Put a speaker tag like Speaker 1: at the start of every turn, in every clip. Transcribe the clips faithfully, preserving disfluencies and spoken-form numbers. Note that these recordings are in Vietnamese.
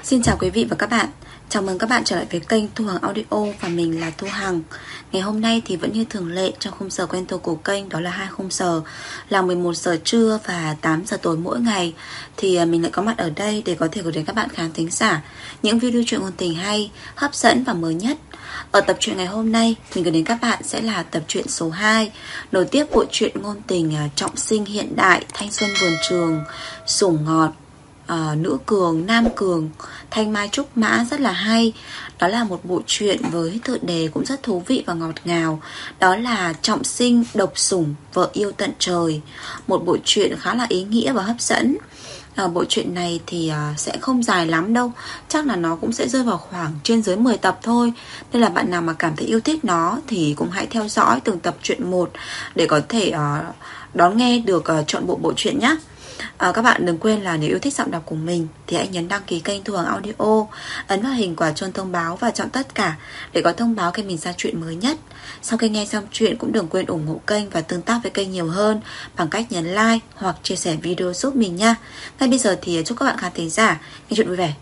Speaker 1: Xin chào quý vị và các bạn. Chào mừng các bạn trở lại với kênh Thu Hằng Audio và mình là Thu Hằng. Ngày hôm nay thì vẫn như thường lệ trong khung giờ quen thuộc của kênh, đó là hai khung giờ là mười một giờ trưa và tám giờ tối mỗi ngày. Thì mình lại có mặt ở đây để có thể gửi đến các bạn khán thính giả những video truyện ngôn tình hay, hấp dẫn và mới nhất. Ở tập truyện ngày hôm nay, mình gửi đến các bạn sẽ là tập truyện số hai, nối tiếp bộ truyện ngôn tình trọng sinh hiện đại, thanh xuân vườn trường, sủng ngọt, Uh, nữ cường, nam cường, thanh mai trúc mã rất là hay. Đó là một bộ truyện với tựa đề cũng rất thú vị và ngọt ngào. Đó là Trọng sinh độc sủng vợ yêu tận trời. Một bộ truyện khá là ý nghĩa và hấp dẫn. uh, Bộ truyện này thì uh, sẽ không dài lắm đâu. Chắc là nó cũng sẽ rơi vào khoảng trên dưới mười tập thôi. Nên là bạn nào mà cảm thấy yêu thích nó thì cũng hãy theo dõi từng tập truyện một để có thể uh, đón nghe được uh, trọn bộ bộ truyện nhé. À, các bạn đừng quên là nếu yêu thích giọng đọc của mình thì hãy nhấn đăng ký kênh Thu Hằng Audio, ấn vào hình quả chuông thông báo và chọn tất cả để có thông báo khi mình ra chuyện mới nhất. Sau khi nghe xong chuyện cũng đừng quên ủng hộ kênh và tương tác với kênh nhiều hơn bằng cách nhấn like hoặc chia sẻ video giúp mình nha. Ngay bây giờ thì chúc các bạn khán thính giả nghe chuyện vui vẻ.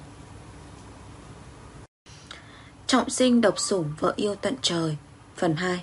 Speaker 1: Trọng sinh độc sủng vợ yêu tận trời phần hai.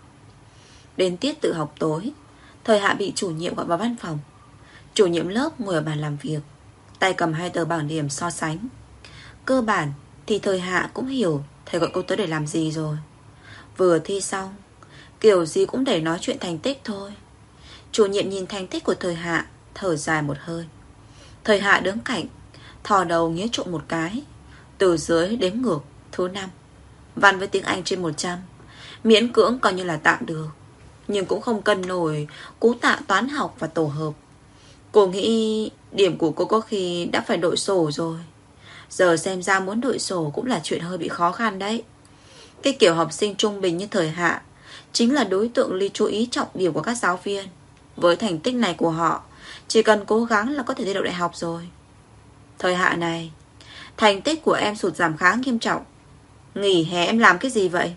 Speaker 1: Đến tiết tự học tối, Thời Hạ bị chủ nhiệm gọi vào văn phòng. Chủ nhiệm lớp ngồi ở bàn làm việc, tay cầm hai tờ bảng điểm so sánh. Cơ bản thì Thời Hạ cũng hiểu thầy gọi cô tới để làm gì rồi. Vừa thi xong, kiểu gì cũng để nói chuyện thành tích thôi. Chủ nhiệm nhìn thành tích của Thời Hạ, thở dài một hơi. Thời Hạ đứng cạnh, thò đầu nghía trộm một cái. Từ dưới đếm ngược thứ năm. Văn với tiếng Anh trên một trăm, miễn cưỡng coi như là tạm được, nhưng cũng không cân nổi cú tạ toán học và tổ hợp. Cô nghĩ điểm của cô có khi đã phải đội sổ rồi. Giờ xem ra muốn đội sổ cũng là chuyện hơi bị khó khăn đấy. Cái kiểu học sinh trung bình như Thời Hạ chính là đối tượng lưu chú ý trọng điểm của các giáo viên. Với thành tích này của họ, chỉ cần cố gắng là có thể thi đậu đại học rồi. Thời Hạ này, thành tích của em sụt giảm khá nghiêm trọng. Nghỉ hè em làm cái gì vậy?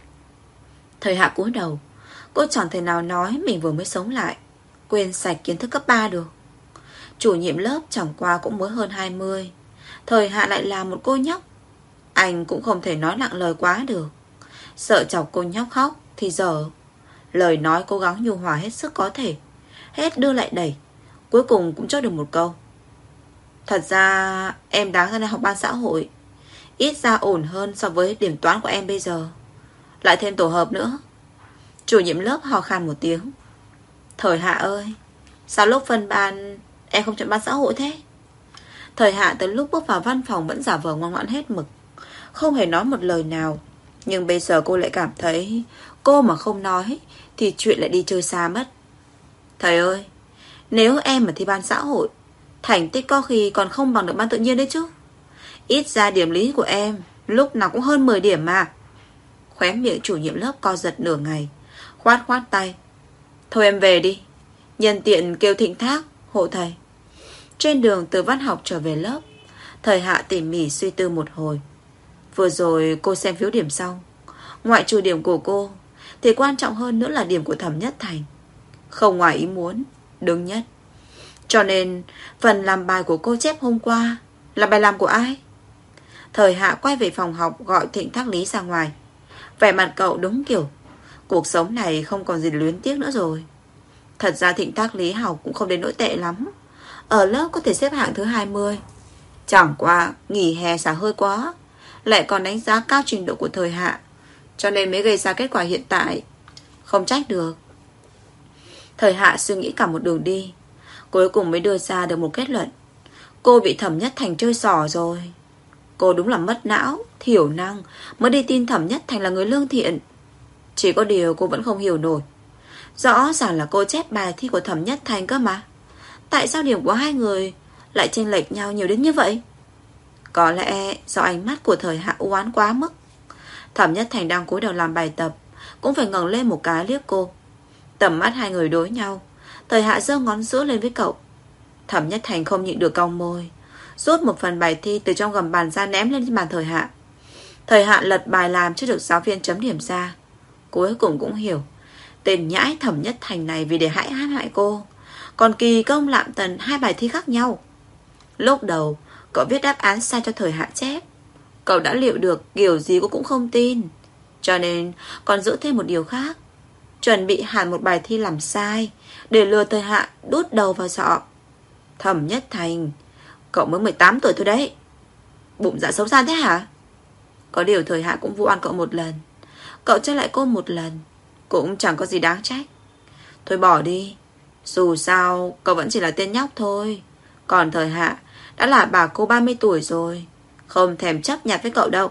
Speaker 1: Thời Hạ cúi đầu. Cô chẳng thể nào nói mình vừa mới sống lại, quên sạch kiến thức cấp ba được. Chủ nhiệm lớp chẳng qua cũng mới hơn hai mươi. Thời Hạ lại là một cô nhóc. Anh cũng không thể nói nặng lời quá được. Sợ chọc cô nhóc khóc thì giờ lời nói cố gắng nhu hòa hết sức có thể, hết đưa lại đẩy, cuối cùng cũng chốt được một câu. Thật ra em đáng ra là học ban xã hội, ít ra ổn hơn so với điểm toán của em bây giờ. Lại thêm tổ hợp nữa. Chủ nhiệm lớp hò khan một tiếng. Thời Hạ ơi, sao lúc phân ban em không chọn ban xã hội thế? Thời Hạ từ lúc bước vào văn phòng vẫn giả vờ ngoan ngoãn hết mực, không hề nói một lời nào. Nhưng bây giờ cô lại cảm thấy cô mà không nói thì chuyện lại đi chơi xa mất. Thầy ơi, nếu em mà thi ban xã hội, thành tích có khi còn không bằng được ban tự nhiên đấy chứ. Ít ra điểm lý của em lúc nào cũng hơn mười điểm mà. Khóe miệng chủ nhiệm lớp co giật nửa ngày, khoát khoát tay. Thôi em về đi, nhân tiện kêu Thịnh Thác hộ thầy. Trên đường từ văn học trở về lớp, Thời Hạ tỉ mỉ suy tư một hồi. Vừa rồi cô xem phiếu điểm xong, ngoại trừ điểm của cô thì quan trọng hơn nữa là điểm của Thẩm Nhất Thành. Không ngoài ý muốn, đứng nhất. Cho nên phần làm bài của cô chép hôm qua là bài làm của ai? Thời Hạ quay về phòng học gọi Thịnh Thác Lý ra ngoài. Vẻ mặt cậu đúng kiểu cuộc sống này không còn gì luyến tiếc nữa rồi. Thật ra Thịnh Thác Lý học cũng không đến nỗi tệ lắm, ở lớp có thể xếp hạng thứ hai mươi. Chẳng qua nghỉ hè xả hơi quá, lại còn đánh giá cao trình độ của Thời Hạ, cho nên mới gây ra kết quả hiện tại. Không trách được. Thời Hạ suy nghĩ cả một đường đi, cuối cùng mới đưa ra được một kết luận. Cô bị Thẩm Nhất Thành chơi xỏ rồi. Cô đúng là mất não, thiểu năng mới đi tin Thẩm Nhất Thành là người lương thiện. Chỉ có điều cô vẫn không hiểu nổi. Rõ ràng là cô chép bài thi của Thẩm Nhất Thành cơ mà. Tại sao điểm của hai người lại chênh lệch nhau nhiều đến như vậy? Có lẽ do ánh mắt của Thời Hạ u oán quá mức. Thẩm Nhất Thành đang cúi đầu làm bài tập cũng phải ngẩng lên một cái liếc cô. Tầm mắt hai người đối nhau. Thời Hạ giơ ngón giữa lên với cậu. Thẩm Nhất Thành không nhịn được cong môi, rút một phần bài thi từ trong gầm bàn ra ném lên trên bàn Thời Hạ. Thời Hạ lật bài làm chưa được giáo viên chấm điểm ra. Cuối cùng cũng hiểu, tên nhãi Thẩm Nhất Thành này vì để hãy hãm hại cô, còn kỳ công lạm tần hai bài thi khác nhau. Lúc đầu Cậu viết đáp án sai cho Thời Hạ chép. Cậu đã liệu được kiểu gì cô cũng không tin, cho nên còn giữ thêm một điều khác, chuẩn bị hẳn một bài thi làm sai để lừa Thời Hạ đút đầu vào sọ. Thẩm Nhất Thành, cậu mới mười tám tuổi thôi đấy. Bụng dạ xấu xa thế hả? Có điều Thời Hạ cũng vu oan cậu một lần, cậu cho lại cô một lần, cũng chẳng có gì đáng trách. Thôi bỏ đi, dù sao cậu vẫn chỉ là tên nhóc thôi. Còn Thời Hạ đã là bà cô ba mươi tuổi rồi, không thèm chấp nhặt với cậu đâu.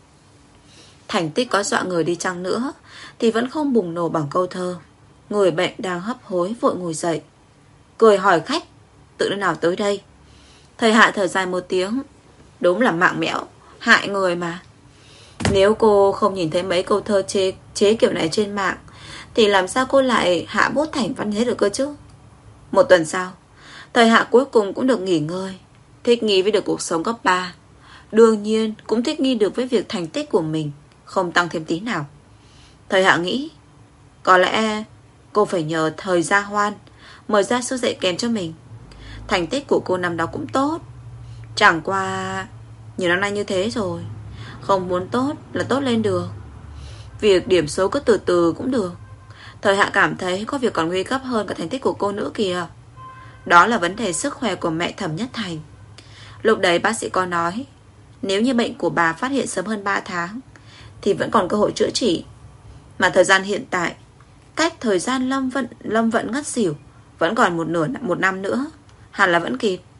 Speaker 1: Thành tích có dọa người đi chăng nữa thì vẫn không bùng nổ bằng câu thơ. Người bệnh đang hấp hối vội ngồi dậy, cười hỏi khách tự nơi nào tới đây. Thời Hạ thở dài một tiếng. Đúng là mạng mẽo, hại người mà. Nếu cô không nhìn thấy mấy câu thơ chế, chế kiểu này trên mạng thì làm sao cô lại hạ bút thành văn thế được cơ chứ? Một tuần sau, Thời Hạ cuối cùng cũng được nghỉ ngơi, thích nghi với được cuộc sống cấp ba. Đương nhiên cũng thích nghi được với việc thành tích của mình không tăng thêm tí nào. Thời Hạ nghĩ có lẽ cô phải nhờ Thời Gia Hoan mời gia sư dạy kèm cho mình. Thành tích của cô năm đó cũng tốt, chẳng qua nhiều năm nay như thế rồi, không muốn tốt là tốt lên được. Việc điểm số cứ từ từ cũng được. Thời Hạ cảm thấy có việc còn nguy cấp hơn cả thành tích của cô nữa kìa. Đó là vấn đề sức khỏe của mẹ Thẩm Nhất Thành. Lúc đấy bác sĩ có nói, nếu như bệnh của bà phát hiện sớm hơn ba tháng thì vẫn còn cơ hội chữa trị. Mà thời gian hiện tại, cách thời gian Lâm Vận, Lâm Vận ngất xỉu vẫn còn một nửa một năm nữa, hẳn là vẫn kịp.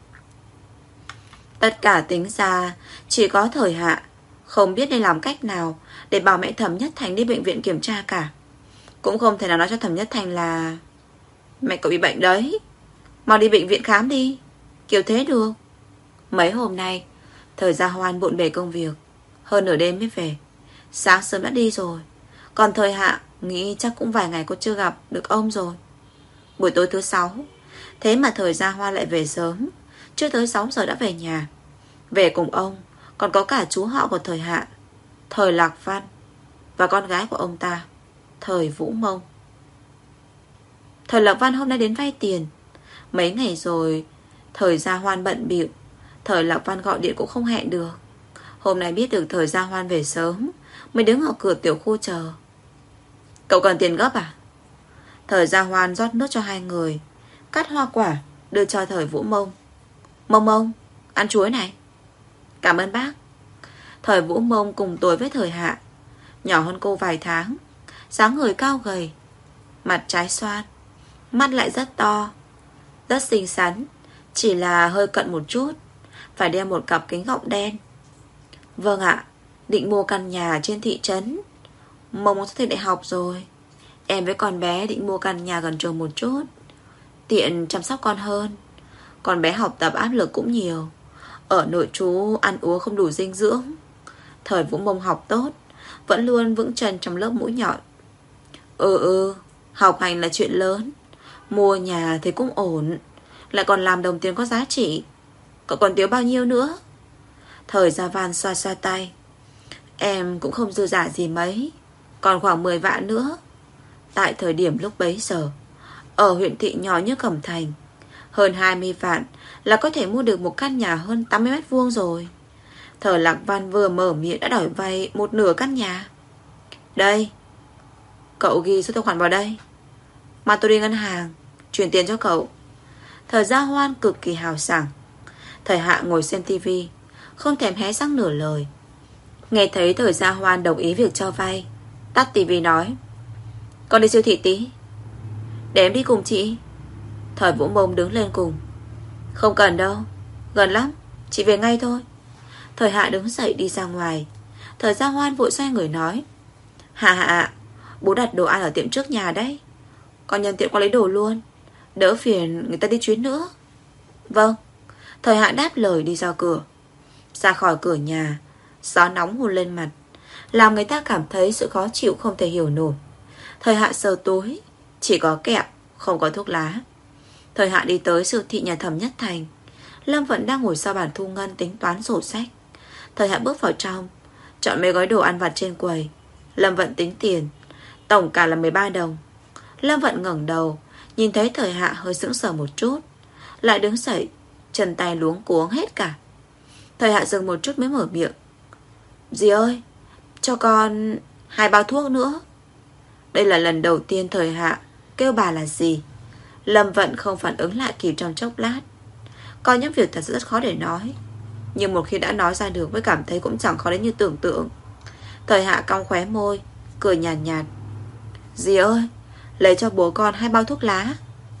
Speaker 1: Tất cả tính ra chỉ có Thời Hạ không biết nên làm cách nào để bảo mẹ Thẩm Nhất Thành đi bệnh viện kiểm tra cả. Cũng không thể nào nói cho Thẩm Nhất Thành là mẹ cậu bị bệnh đấy, mau đi bệnh viện khám đi, kiểu thế được. Mấy hôm nay Thời Gia Hoan bộn bề công việc, hơn nửa đêm mới về, sáng sớm đã đi rồi. Còn Thời Hạ nghĩ chắc cũng vài ngày cô chưa gặp được ông rồi. Buổi tối thứ sáu, thế mà Thời Gia Hoan lại về sớm, chưa tới sáu giờ đã về nhà. Về cùng ông còn có cả chú họ của Thời Hạ, Thời Lạc Văn, và con gái của ông ta, Thời Vũ Mông. Thời Lạc Văn hôm nay đến vay tiền. Mấy ngày rồi Thời Gia Hoan bận bịu, Thời Lạc Văn gọi điện cũng không hẹn được. Hôm nay biết được Thời Gia Hoan về sớm, mới đứng ở cửa tiểu khu chờ. Cậu cần tiền gấp à? Thời Gia Hoan rót nước cho hai người, cắt hoa quả đưa cho Thời Vũ Mông. Mông Mông, ăn chuối này. Cảm ơn bác. Thời Vũ Mông cùng tuổi với Thời Hạ, nhỏ hơn cô vài tháng, dáng người cao gầy, mặt trái xoan, mắt lại rất to, rất xinh xắn, chỉ là hơi cận một chút, phải đeo một cặp kính gọng đen. Vâng ạ, định mua căn nhà trên thị trấn. Mông sắp thi đại học rồi, em với con bé định mua căn nhà gần trường một chút, tiện chăm sóc con hơn. Con bé học tập áp lực cũng nhiều, ở nội trú ăn uống không đủ dinh dưỡng. Thời Vũ Mông học tốt, vẫn luôn vững chân trong lớp mũi nhọn. Ừ ừ, học hành là chuyện lớn, mua nhà thì cũng ổn, lại còn làm đồng tiền có giá trị. Cậu còn thiếu bao nhiêu nữa? Thời Gia Văn xoa xoa tay. Em cũng không dư giả gì mấy, còn khoảng mười vạn nữa. Tại thời điểm lúc bấy giờ, ở huyện thị nhỏ như Cẩm Thành, hơn hai mươi vạn là có thể mua được một căn nhà hơn tám mươi mét vuông rồi. Thời Lạc Văn vừa mở miệng đã đòi vay một nửa căn nhà. Đây, cậu ghi số tài khoản vào đây, mà tôi đi ngân hàng chuyển tiền cho cậu. Thời Gia Hoan cực kỳ hào sảng. Thời Hạ ngồi xem tivi, không thèm hé răng nửa lời. Nghe thấy Thời Gia Hoan đồng ý việc cho vay, tắt tivi nói, con đi siêu thị tí. Để em đi cùng chị. Thời Vũ Mông đứng lên cùng. Không cần đâu, gần lắm, chị về ngay thôi. Thời Hạ đứng dậy đi ra ngoài. Thời Gia Hoan vội xoay người nói, Hạ Hạ, bố đặt đồ ăn ở tiệm trước nhà đấy, con nhân tiện qua lấy đồ luôn, đỡ phiền người ta đi chuyến nữa. Vâng. Thời Hạ đáp lời đi ra cửa. Ra khỏi cửa nhà, gió nóng hôn lên mặt, làm người ta cảm thấy sự khó chịu không thể hiểu nổi. Thời Hạ sờ túi, chỉ có kẹo, không có thuốc lá. Thời Hạ đi tới siêu thị nhà Thẩm Nhất Thành. Lâm Vận đang ngồi sau bàn thu ngân tính toán sổ sách. Thời Hạ bước vào trong, chọn mấy gói đồ ăn vặt trên quầy. Lâm Vận tính tiền, tổng cả là mười ba đồng. Lâm Vận ngẩng đầu, nhìn thấy Thời Hạ hơi sững sờ một chút, lại đứng dậy, chân tay luống cuống hết cả. Thời Hạ dừng một chút mới mở miệng. Dì ơi, cho con hai bao thuốc nữa. Đây là lần đầu tiên Thời Hạ kêu bà là dì. Lâm Vận không phản ứng lại kịp trong chốc lát. Có những việc thật sự rất khó để nói, nhưng một khi đã nói ra được mới cảm thấy cũng chẳng khó đến như tưởng tượng. Thời Hạ cong khóe môi, cười nhàn nhạt, nhạt. Dì ơi, lấy cho bố con hai bao thuốc lá.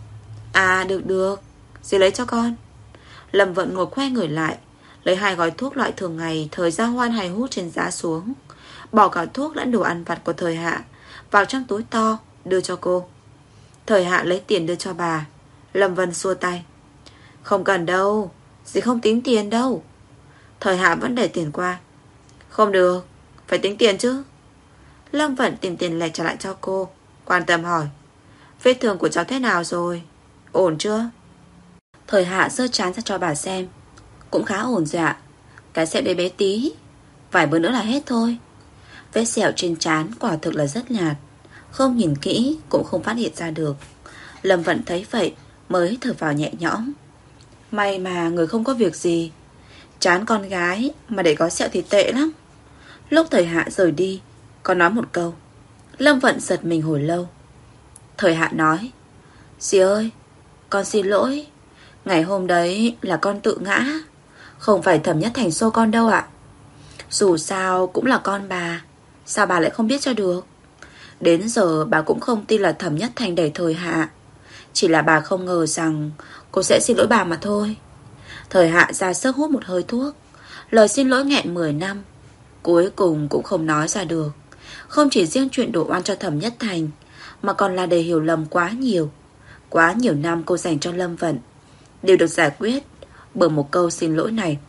Speaker 1: À được được, dì lấy cho con. Lâm Vận ngồi khoe người lại, lấy hai gói thuốc loại thường ngày Thời Gia Hoan hay hút trên giá xuống, bỏ cả thuốc lẫn đồ ăn vặt của Thời Hạ vào trong túi to đưa cho cô. Thời Hạ lấy tiền đưa cho bà. Lâm Vân xua tay. Không cần đâu, dì không tính tiền đâu. Thời Hạ vẫn để tiền qua. Không được, phải tính tiền chứ. Lâm Vận tìm tiền lẻ trả lại cho cô, quan tâm hỏi, vết thương của cháu thế nào rồi, ổn chưa? Thời Hạ giơ trán ra cho bà xem. Cũng khá ổn rồi ạ. Cái sẹo đấy bé tí, vài bữa nữa là hết thôi. Vết sẹo trên trán quả thực là rất nhạt, không nhìn kỹ cũng không phát hiện ra được. Lâm Vận thấy vậy mới thở vào nhẹ nhõm. May mà người không có việc gì. Trán con gái mà để có sẹo thì tệ lắm. Lúc Thời Hạ rời đi, có nói một câu. Lâm Vận giật mình hồi lâu. Thời Hạ nói, dì ơi, con xin lỗi. Ngày hôm đấy là con tự ngã, không phải Thẩm Nhất Thành xô con đâu ạ. Dù sao cũng là con bà, sao bà lại không biết cho được? Đến giờ bà cũng không tin là Thẩm Nhất Thành đẩy Thời Hạ. Chỉ là bà không ngờ rằng cô sẽ xin lỗi bà mà thôi. Thời Hạ ra sức hút một hơi thuốc. Lời xin lỗi nghẹn mười năm, cuối cùng cũng không nói ra được. Không chỉ riêng chuyện đổ oan cho Thẩm Nhất Thành, mà còn là để hiểu lầm quá nhiều. Quá nhiều năm cô dành cho Lâm Vận đều được giải quyết bởi một câu xin lỗi này.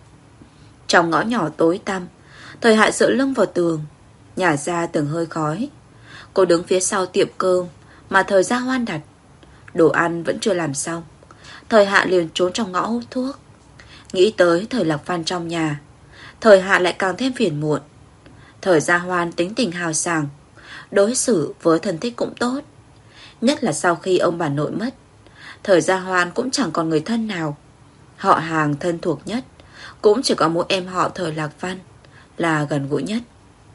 Speaker 1: Trong ngõ nhỏ tối tăm, Thời Hạ dựa lưng vào tường, nhả ra từng hơi khói. Cô đứng phía sau tiệm cơm mà Thời Gia Hoan đặt. Đồ ăn vẫn chưa làm xong, Thời Hạ liền trốn trong ngõ hút thuốc. Nghĩ tới Thời Lạc Văn trong nhà, Thời Hạ lại càng thêm phiền muộn. Thời Gia Hoan tính tình hào sảng, đối xử với thân thích cũng tốt. Nhất là sau khi ông bà nội mất, Thời Gia Hoan cũng chẳng còn người thân nào. Họ hàng thân thuộc nhất cũng chỉ có mỗi em họ Thời Lạc Văn là gần gũi nhất.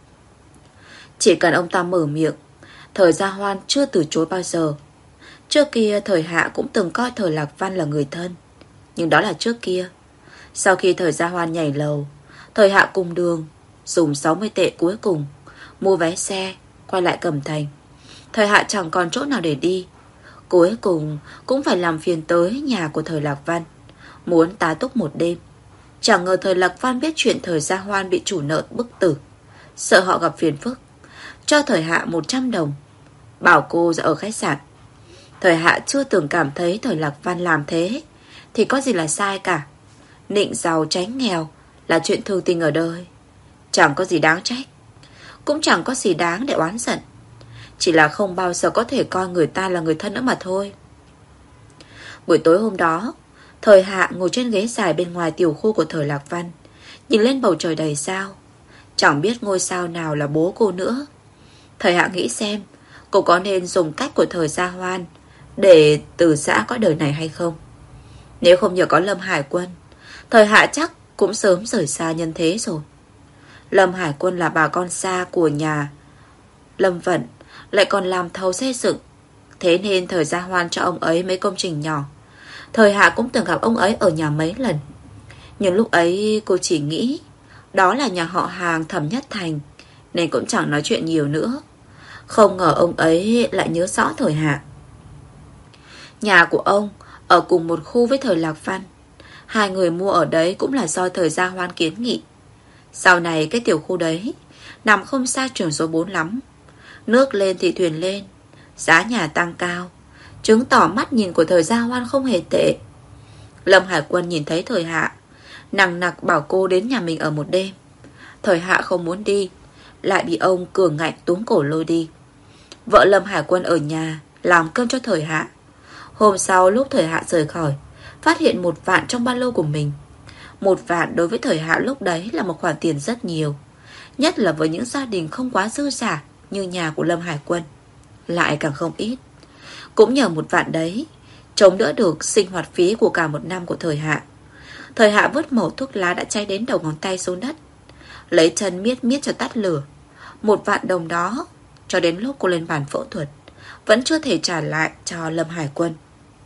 Speaker 1: Chỉ cần ông ta mở miệng, Thời Gia Hoan chưa từ chối bao giờ. Trước kia Thời Hạ cũng từng coi Thời Lạc Văn là người thân, nhưng đó là trước kia. Sau khi Thời Gia Hoan nhảy lầu, Thời Hạ cùng đường dùng sáu mươi tệ cuối cùng mua vé xe quay lại Cẩm Thành. Thời Hạ chẳng còn chỗ nào để đi, cuối cùng cũng phải làm phiền tới nhà của Thời Lạc Văn, muốn tá túc một đêm. Chẳng ngờ Thời Lạc Văn biết chuyện Thời Gia Hoan bị chủ nợ bức tử, sợ họ gặp phiền phức, cho Thời Hạ một trăm đồng, bảo cô ra ở khách sạn. Thời Hạ chưa từng cảm thấy Thời Lạc Văn làm thế thì có gì là sai cả. Nịnh giàu tránh nghèo là chuyện thường tình ở đời, chẳng có gì đáng trách, cũng chẳng có gì đáng để oán giận. Chỉ là không bao giờ có thể coi người ta là người thân nữa mà thôi. Buổi tối hôm đó, Thời Hạ ngồi trên ghế dài bên ngoài tiểu khu của Thời Lạc Văn, nhìn lên bầu trời đầy sao. Chẳng biết ngôi sao nào là bố cô nữa. Thời Hạ nghĩ xem cô có nên dùng cách của Thời Gia Hoan để từ giã cõi đời này hay không. Nếu không nhờ có Lâm Hải Quân, Thời Hạ chắc cũng sớm rời xa nhân thế rồi. Lâm Hải Quân là bà con xa của nhà Lâm Vận, lại còn làm thầu xây dựng, thế nên Thời Gia Hoan cho ông ấy mấy công trình nhỏ. Thời Hạ cũng từng gặp ông ấy ở nhà mấy lần, nhưng lúc ấy cô chỉ nghĩ đó là nhà họ hàng Thẩm Nhất Thành, nên cũng chẳng nói chuyện nhiều nữa. Không ngờ ông ấy lại nhớ rõ Thời Hạ. Nhà của ông ở cùng một khu với Thời Lạc Văn. Hai người mua ở đấy cũng là do Thời Gia Hoan kiến nghị. Sau này cái tiểu khu đấy nằm không xa trường số bốn lắm. Nước lên thì thuyền lên, giá nhà tăng cao, chứng tỏ mắt nhìn của Thời Gia Hoan không hề tệ. Lâm Hải Quân nhìn thấy Thời Hạ, nằng nặc bảo cô đến nhà mình ở một đêm. Thời Hạ không muốn đi, lại bị ông cường ngạnh túm cổ lôi đi. Vợ Lâm Hải Quân ở nhà làm cơm cho Thời Hạ. Hôm sau lúc Thời Hạ rời khỏi, phát hiện một vạn trong ba lô của mình. Một vạn đối với Thời Hạ lúc đấy là một khoản tiền rất nhiều, nhất là với những gia đình không quá dư giả như nhà của Lâm Hải Quân, lại càng không ít. Cũng nhờ một vạn đấy chống đỡ được sinh hoạt phí của cả một năm của Thời Hạ. Thời Hạ vứt mẩu thuốc lá đã cháy đến đầu ngón tay xuống đất, lấy chân miết miết cho tắt lửa. Một vạn đồng đó, cho đến lúc cô lên bàn phẫu thuật, vẫn chưa thể trả lại cho Lâm Hải Quân.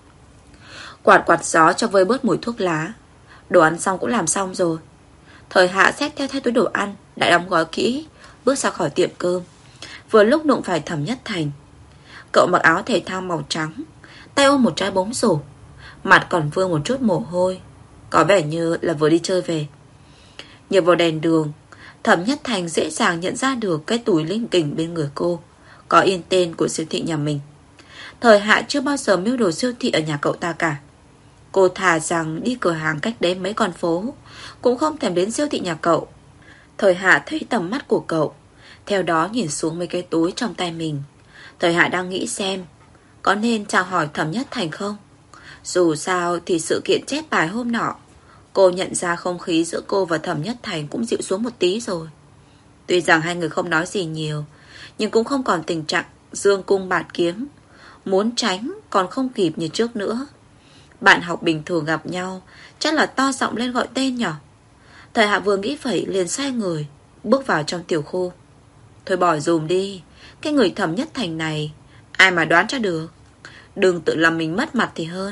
Speaker 1: Quạt quạt gió cho vơi bớt mùi thuốc lá. Đồ ăn xong cũng làm xong rồi. Thời Hạ xách theo theo túi đồ ăn đã đóng gói kỹ, bước ra khỏi tiệm cơm. Vừa lúc đụng phải Thẩm Nhất Thành. Cậu mặc áo thể thao màu trắng, tay ôm một trái bóng rổ, mặt còn vương một chút mồ hôi, có vẻ như là vừa đi chơi về. Nhờ vào đèn đường, Thẩm Nhất Thành dễ dàng nhận ra được cái túi linh kỉnh bên người cô có in tên của siêu thị nhà mình. Thời Hạ chưa bao giờ mưu đồ siêu thị ở nhà cậu ta cả. Cô thà rằng đi cửa hàng cách đấy mấy con phố, cũng không thèm đến siêu thị nhà cậu. Thời Hạ thấy tầm mắt của cậu, theo đó nhìn xuống mấy cái túi trong tay mình. Thời Hạ đang nghĩ xem có nên chào hỏi Thẩm Nhất Thành không. Dù sao thì sự kiện chép bài hôm nọ, cô nhận ra không khí giữa cô và Thẩm Nhất Thành cũng dịu xuống một tí rồi. Tuy rằng hai người không nói gì nhiều, nhưng cũng không còn tình trạng dương cung bạt kiếm, muốn tránh còn không kịp như trước nữa. Bạn học bình thường gặp nhau, chắc là to giọng lên gọi tên nhỉ. Thời Hạ vừa nghĩ vậy liền xoay người, bước vào trong tiểu khu. Thôi bỏ dùm đi, cái người Thẩm Nhất Thành này ai mà đoán cho được. Đừng tự làm mình mất mặt thì hơn.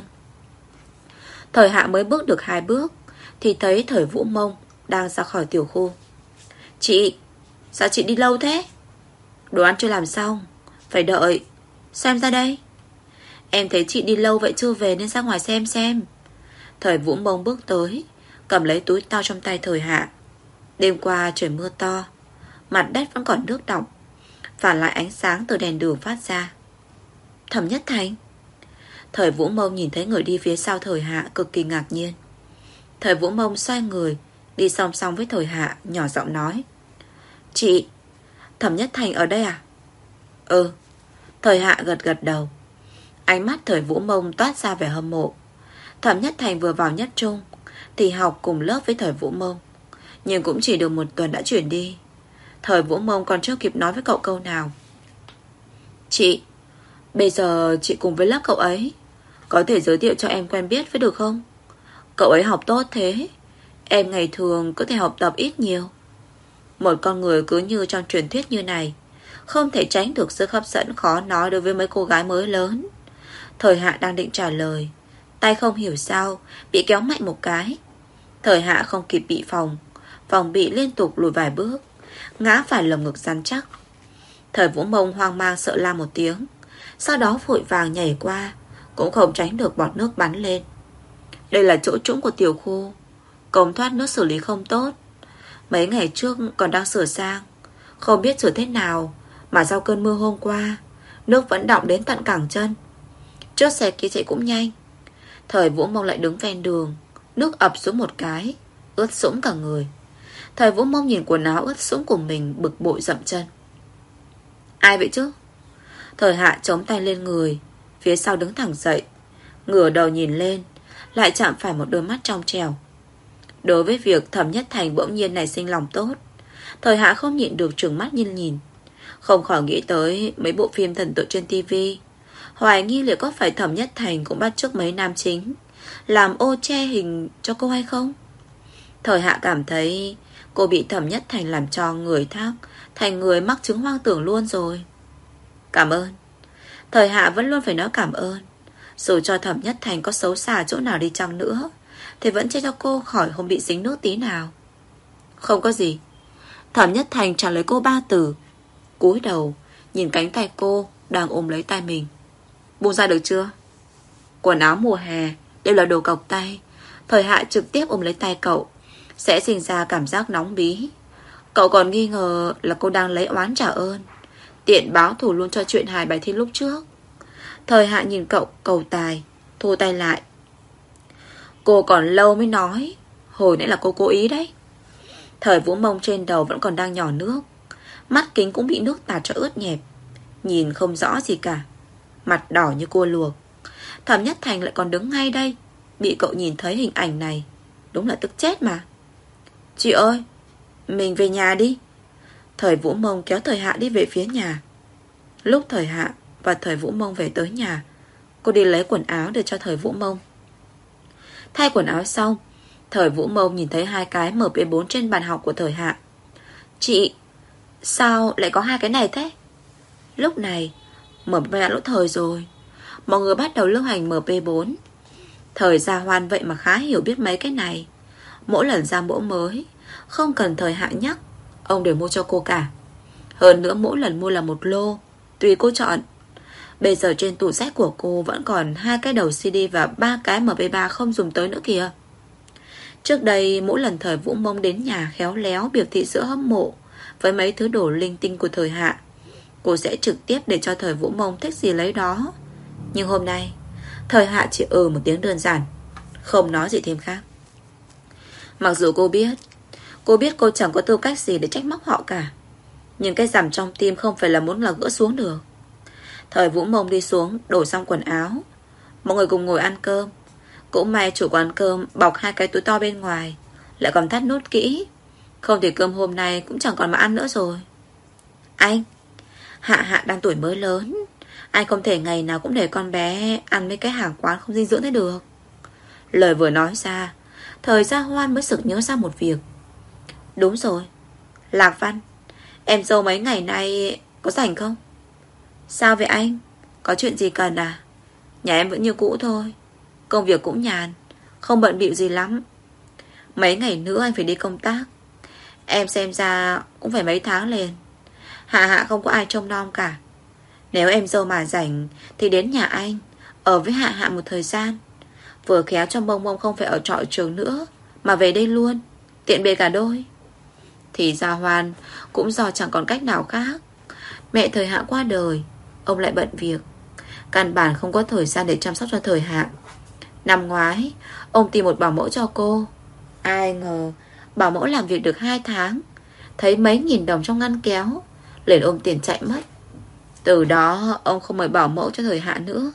Speaker 1: Thời Hạ mới bước được hai bước thì thấy Thời Vũ Mông đang ra khỏi tiểu khu. Chị, sao chị đi lâu thế? Đồ ăn chưa làm xong, phải đợi. Xem ra đây. Em thấy chị đi lâu vậy chưa về nên ra ngoài xem xem. Thời Vũ Mông bước tới, cầm lấy túi to trong tay Thời Hạ. Đêm qua trời mưa to, mặt đất vẫn còn nước đọng, phản lại ánh sáng từ đèn đường phát ra. Thẩm Nhất Thành. Thời Vũ Mông nhìn thấy người đi phía sau Thời Hạ cực kỳ ngạc nhiên. Thời Vũ Mông xoay người, đi song song với Thời Hạ, nhỏ giọng nói: Chị, Thẩm Nhất Thành ở đây à? Ừ. Thời Hạ gật gật đầu. Ánh mắt Thời Vũ Mông toát ra vẻ hâm mộ. Thẩm Nhất Thành vừa vào nhất trung thì học cùng lớp với Thời Vũ Mông, nhưng cũng chỉ được một tuần đã chuyển đi. Thời Vũ Mông còn chưa kịp nói với cậu câu nào. Chị, bây giờ chị cùng với lớp cậu ấy, có thể giới thiệu cho em quen biết với được không? Cậu ấy học tốt thế, em ngày thường có thể học tập ít nhiều. Một con người cứ như trong truyền thuyết như này, không thể tránh được sức hấp dẫn khó nói đối với mấy cô gái mới lớn. Thời Hạ đang định trả lời, tay không hiểu sao bị kéo mạnh một cái. Thời Hạ không kịp bị phòng, phòng bị liên tục lùi vài bước, ngã phải lồng ngực rắn chắc. Thời Vũ Mông hoang mang sợ la một tiếng, sau đó vội vàng nhảy qua, cũng không tránh được bọt nước bắn lên. Đây là chỗ trũng của tiểu khu, cống thoát nước xử lý không tốt. Mấy ngày trước còn đang sửa sang, không biết sửa thế nào mà sau cơn mưa hôm qua, nước vẫn đọng đến tận cẳng chân. Chiếc xe kia chạy cũng nhanh. Thời Vũ Mông lại đứng ven đường, nước ập xuống một cái, ướt sũng cả người. Thời Vũ Mông nhìn quần áo ướt sũng của mình, bực bội dậm chân. Ai vậy chứ? Thời Hạ chống tay lên người, phía sau đứng thẳng dậy, ngửa đầu nhìn lên, lại chạm phải một đôi mắt trong trèo. Đối với việc Thẩm Nhất Thành bỗng nhiên nảy sinh lòng tốt, Thời Hạ không nhịn được trừng mắt nhìn nhìn, không khỏi nghĩ tới mấy bộ phim thần tượng trên tivi, hoài nghi liệu có phải Thẩm Nhất Thành cũng bắt chước mấy nam chính làm ô che hình cho cô hay không. Thời Hạ cảm thấy cô bị Thẩm Nhất Thành làm cho người thác thành người mắc chứng hoang tưởng luôn rồi. Cảm ơn. Thời Hạ vẫn luôn phải nói cảm ơn. Dù cho Thẩm Nhất Thành có xấu xa chỗ nào đi chăng nữa thì vẫn che cho cô khỏi không bị dính nước tí nào. Không có gì. Thẩm Nhất Thành trả lời cô ba từ, cúi đầu nhìn cánh tay cô đang ôm lấy tay mình. Buông ra được chưa? Quần áo mùa hè đều là đồ cộc tay, Thời Hạ trực tiếp ôm lấy tay cậu sẽ sinh ra cảm giác nóng bí. Cậu còn nghi ngờ là cô đang lấy oán trả ơn, tiện báo thù luôn cho chuyện hài bài thi lúc trước. Thời Hạ nhìn cậu cầu tài, thu tay lại. Cô còn lâu mới nói, hồi nãy là cô cố ý đấy. Thời Vũ Mông trên đầu vẫn còn đang nhỏ nước, mắt kính cũng bị nước tạt cho ướt nhẹp, nhìn không rõ gì cả, mặt đỏ như cua luộc. Thẩm Nhất Thành lại còn đứng ngay đây, bị cậu nhìn thấy hình ảnh này, đúng là tức chết mà. Chị ơi, mình về nhà đi. Thời Vũ Mông kéo Thời Hạ đi về phía nhà. Lúc Thời Hạ và Thời Vũ Mông về tới nhà, cô đi lấy quần áo để cho Thời Vũ Mông. Thay quần áo xong, Thời Vũ Mông nhìn thấy hai cái em pê bốn trên bàn học của Thời Hạ. Chị, sao lại có hai cái này thế? Lúc này em pê ba đã lỗi thời rồi. Mọi người bắt đầu lưu hành em pê bốn. Thời Gia Hoan vậy mà khá hiểu biết mấy cái này. Mỗi lần ra mẫu mới, không cần Thời Hạ nhắc, ông đều mua cho cô cả. Hơn nữa mỗi lần mua là một lô, tùy cô chọn. Bây giờ trên tủ sách của cô vẫn còn hai cái đầu xê đê và ba cái em pê ba không dùng tới nữa kìa. Trước đây mỗi lần Thời Vũ Mông đến nhà khéo léo biểu thị sự hâm mộ với mấy thứ đồ linh tinh của Thời Hạ, cô sẽ trực tiếp để cho Thời Vũ Mông thích gì lấy đó. Nhưng hôm nay Thời Hạ chỉ ừ một tiếng đơn giản, không nói gì thêm khác. Mặc dù cô biết Cô biết cô chẳng có tư cách gì để trách móc họ cả, nhưng cái dằm trong tim không phải là muốn là gỡ xuống được. Thời Vũ Mông đi xuống, đổi xong quần áo, mọi người cùng ngồi ăn cơm. Cũng may chủ quán cơm bọc hai cái túi to bên ngoài, lại còn thắt nút kỹ, không thì cơm hôm nay cũng chẳng còn mà ăn nữa rồi. Anh Hạ Hạ đang tuổi mới lớn, anh không thể ngày nào cũng để con bé ăn mấy cái hàng quán không dinh dưỡng thế được. Lời vừa nói ra, Thời Gia Hoan mới sực nhớ ra một việc. Đúng rồi, Lạc Văn, em dâu mấy ngày nay có rảnh không? Sao vậy anh? Có chuyện gì cần à? Nhà em vẫn như cũ thôi, công việc cũng nhàn, không bận bịu gì lắm. Mấy ngày nữa anh phải đi công tác, em xem ra cũng phải mấy tháng liền. Hạ Hạ không có ai trông nom cả. Nếu em dâu mà rảnh thì đến nhà anh ở với Hạ Hạ một thời gian, vừa khéo cho Mông Mông không phải ở trọ trường nữa mà về đây luôn, tiện bề cả đôi. Thì Gia Hoan cũng do chẳng còn cách nào khác. Mẹ Thời Hạ qua đời, ông lại bận việc, căn bản không có thời gian để chăm sóc cho Thời Hạ. Năm ngoái ông tìm một bảo mẫu cho cô, ai ngờ bảo mẫu làm việc được hai tháng, thấy mấy nghìn đồng trong ngăn kéo, liền ôm tiền chạy mất. Từ đó ông không mời bảo mẫu cho Thời Hạ nữa.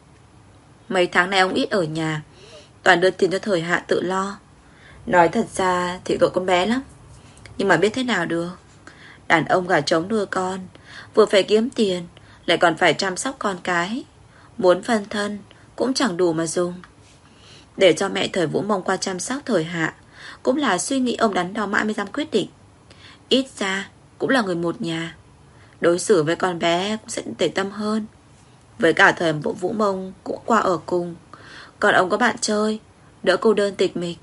Speaker 1: Mấy tháng này ông ít ở nhà, toàn đưa tiền cho Thời Hạ tự lo. Nói thật ra thì tội con bé lắm, nhưng mà biết thế nào được. Đàn ông gà trống nuôi con, vừa phải kiếm tiền, lại còn phải chăm sóc con cái, muốn phân thân cũng chẳng đủ mà dùng. Để cho mẹ Thời Vũ Mông qua chăm sóc Thời Hạ cũng là suy nghĩ ông đắn đo mãi mới dám quyết định. Ít ra cũng là người một nhà, đối xử với con bé cũng sẽ tể tâm hơn. Với cả Thời Vũ Mông cũng qua ở cùng, còn ông có bạn chơi, đỡ cô đơn tịch mịch.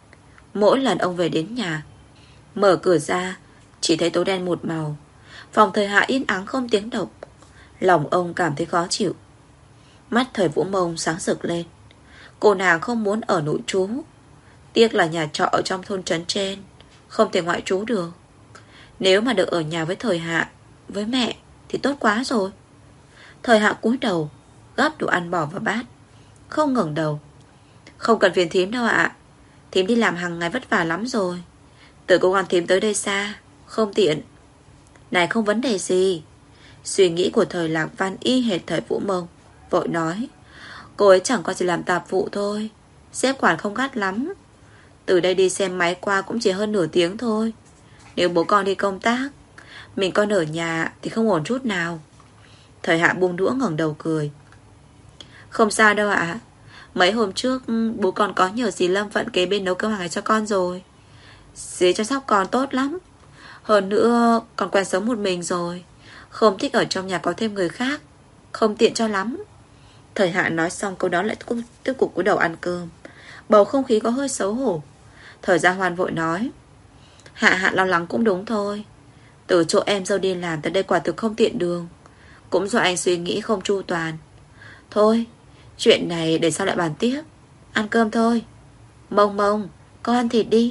Speaker 1: Mỗi lần ông về đến nhà, mở cửa ra chỉ thấy tối đen một màu. Phòng Thời Hạ yên ắng không tiếng động. Lòng ông cảm thấy khó chịu. Mắt Thời Vũ Mông sáng rực lên. Cô nàng không muốn ở nội trú, tiếc là nhà trọ ở trong thôn trấn trên, không thể ngoại trú được. Nếu mà được ở nhà với Thời Hạ, với mẹ thì tốt quá rồi. Thời Hạ cúi đầu gắp đồ ăn bỏ vào bát, không ngẩng đầu. Không cần phiền thím đâu ạ, thím đi làm hàng ngày vất vả lắm rồi. Từ cô con thím tới đây xa, không tiện. Này không vấn đề gì. Suy nghĩ của Thời Lạc Văn y hệt Thời Vũ Mông, vội nói. Cô ấy chẳng qua chỉ làm tạp vụ thôi, sếp quản không gắt lắm. Từ đây đi xem máy qua cũng chỉ hơn nửa tiếng thôi. Nếu bố con đi công tác, mình con ở nhà thì không ổn chút nào. Thời Hạ buông đũa ngẩng đầu cười. Không sao đâu ạ. Mấy hôm trước bố con có nhờ dì Lâm Phận kế bên nấu cơm hàng ngày cho con rồi. Dì chăm sóc con tốt lắm. Hơn nữa còn quen sống một mình rồi, không thích ở trong nhà có thêm người khác, không tiện cho lắm. Thời Hạ nói xong câu đó lại tiếp tục cúi đầu ăn cơm. Bầu không khí có hơi xấu hổ. Thời Gia Hoan vội nói. Hạ Hạ lo lắng cũng đúng thôi. Từ chỗ em dâu đi làm tới đây quả thực không tiện đường, cũng do anh suy nghĩ không chu toàn. Thôi, chuyện này để sau lại bàn tiếp. Ăn cơm thôi. Mông Mông, con ăn thịt đi.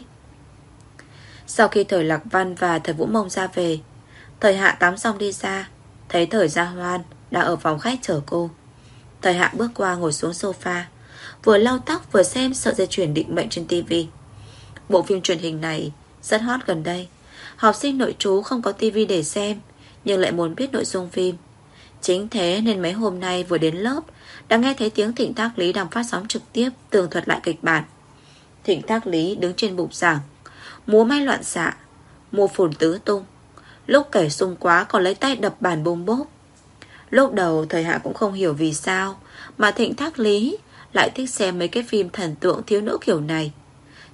Speaker 1: Sau khi Thời Lạc Văn và Thời Vũ Mông ra về, Thời Hạ tắm xong đi ra, thấy Thời Gia Hoan đã ở phòng khách chờ cô. Thời Hạ bước qua ngồi xuống sofa, vừa lau tóc vừa xem sợi dây chuyền định mệnh trên tivi. Bộ phim truyền hình này rất hot gần đây. Học sinh nội trú không có tivi để xem, nhưng lại muốn biết nội dung phim. Chính thế nên mấy hôm nay vừa đến lớp đã nghe thấy tiếng Thịnh Thác Lý đang phát sóng trực tiếp tường thuật lại kịch bản. Thịnh Thác Lý đứng trên bục giảng, múa may loạn xạ, mùa phùn tứ tung. Lúc kể sung quá còn lấy tay đập bàn bôm bốp. Lúc đầu Thời Hạ cũng không hiểu vì sao mà Thịnh Thác Lý lại thích xem mấy cái phim thần tượng thiếu nữ kiểu này.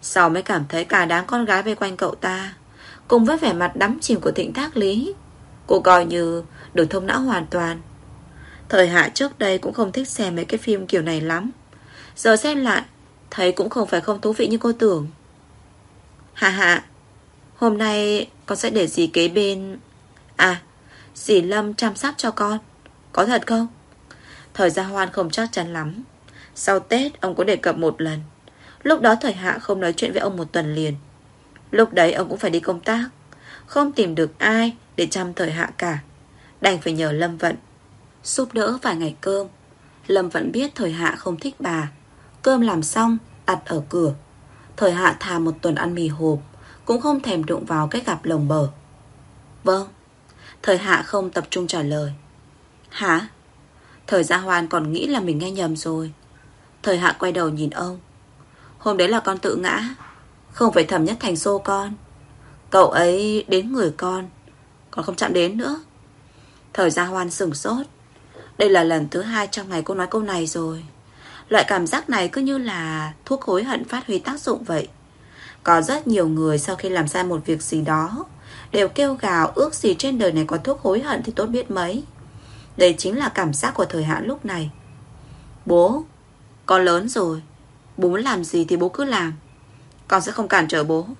Speaker 1: Sau mới cảm thấy cả đám con gái vây quanh cậu ta, cùng với vẻ mặt đắm chìm của Thịnh Thác Lý, cô coi như được thông não hoàn toàn. Thời Hạ trước đây cũng không thích xem mấy cái phim kiểu này lắm, giờ xem lại thấy cũng không phải không thú vị như cô tưởng. Hạ Hạ, hôm nay con sẽ để dì kế bên. À, dì Lâm chăm sóc cho con. Có thật không? Thời Gia Hoan không chắc chắn lắm. Sau Tết ông có đề cập một lần. Lúc đó Thời Hạ không nói chuyện với ông một tuần liền. Lúc đấy ông cũng phải đi công tác, không tìm được ai để chăm Thời Hạ cả, đành phải nhờ Lâm Vận giúp đỡ vài ngày cơm. Lâm Vận biết Thời Hạ không thích bà. Cơm làm xong đặt ở cửa. Thời Hạ thà một tuần ăn mì hộp, cũng không thèm đụng vào cái gặp lồng bờ. Vâng. Thời Hạ không tập trung trả lời. Hả? Thời Gia Hoan còn nghĩ là mình nghe nhầm rồi. Thời Hạ quay đầu nhìn ông. Hôm đấy là con tự ngã, không phải Thẩm Nhất Thành xô con. Cậu ấy đến người con, còn không chạm đến nữa. Thời Gia Hoan sửng sốt. Đây là lần thứ hai trong ngày cô nói câu này rồi. Loại cảm giác này cứ như là thuốc hối hận phát huy tác dụng vậy. Có rất nhiều người sau khi làm sai một việc gì đó đều kêu gào ước gì trên đời này có thuốc hối hận thì tốt biết mấy. Đây chính là cảm giác của Thời Hạ lúc này. Bố, con lớn rồi, bố muốn làm gì thì bố cứ làm, con sẽ không cản trở bố.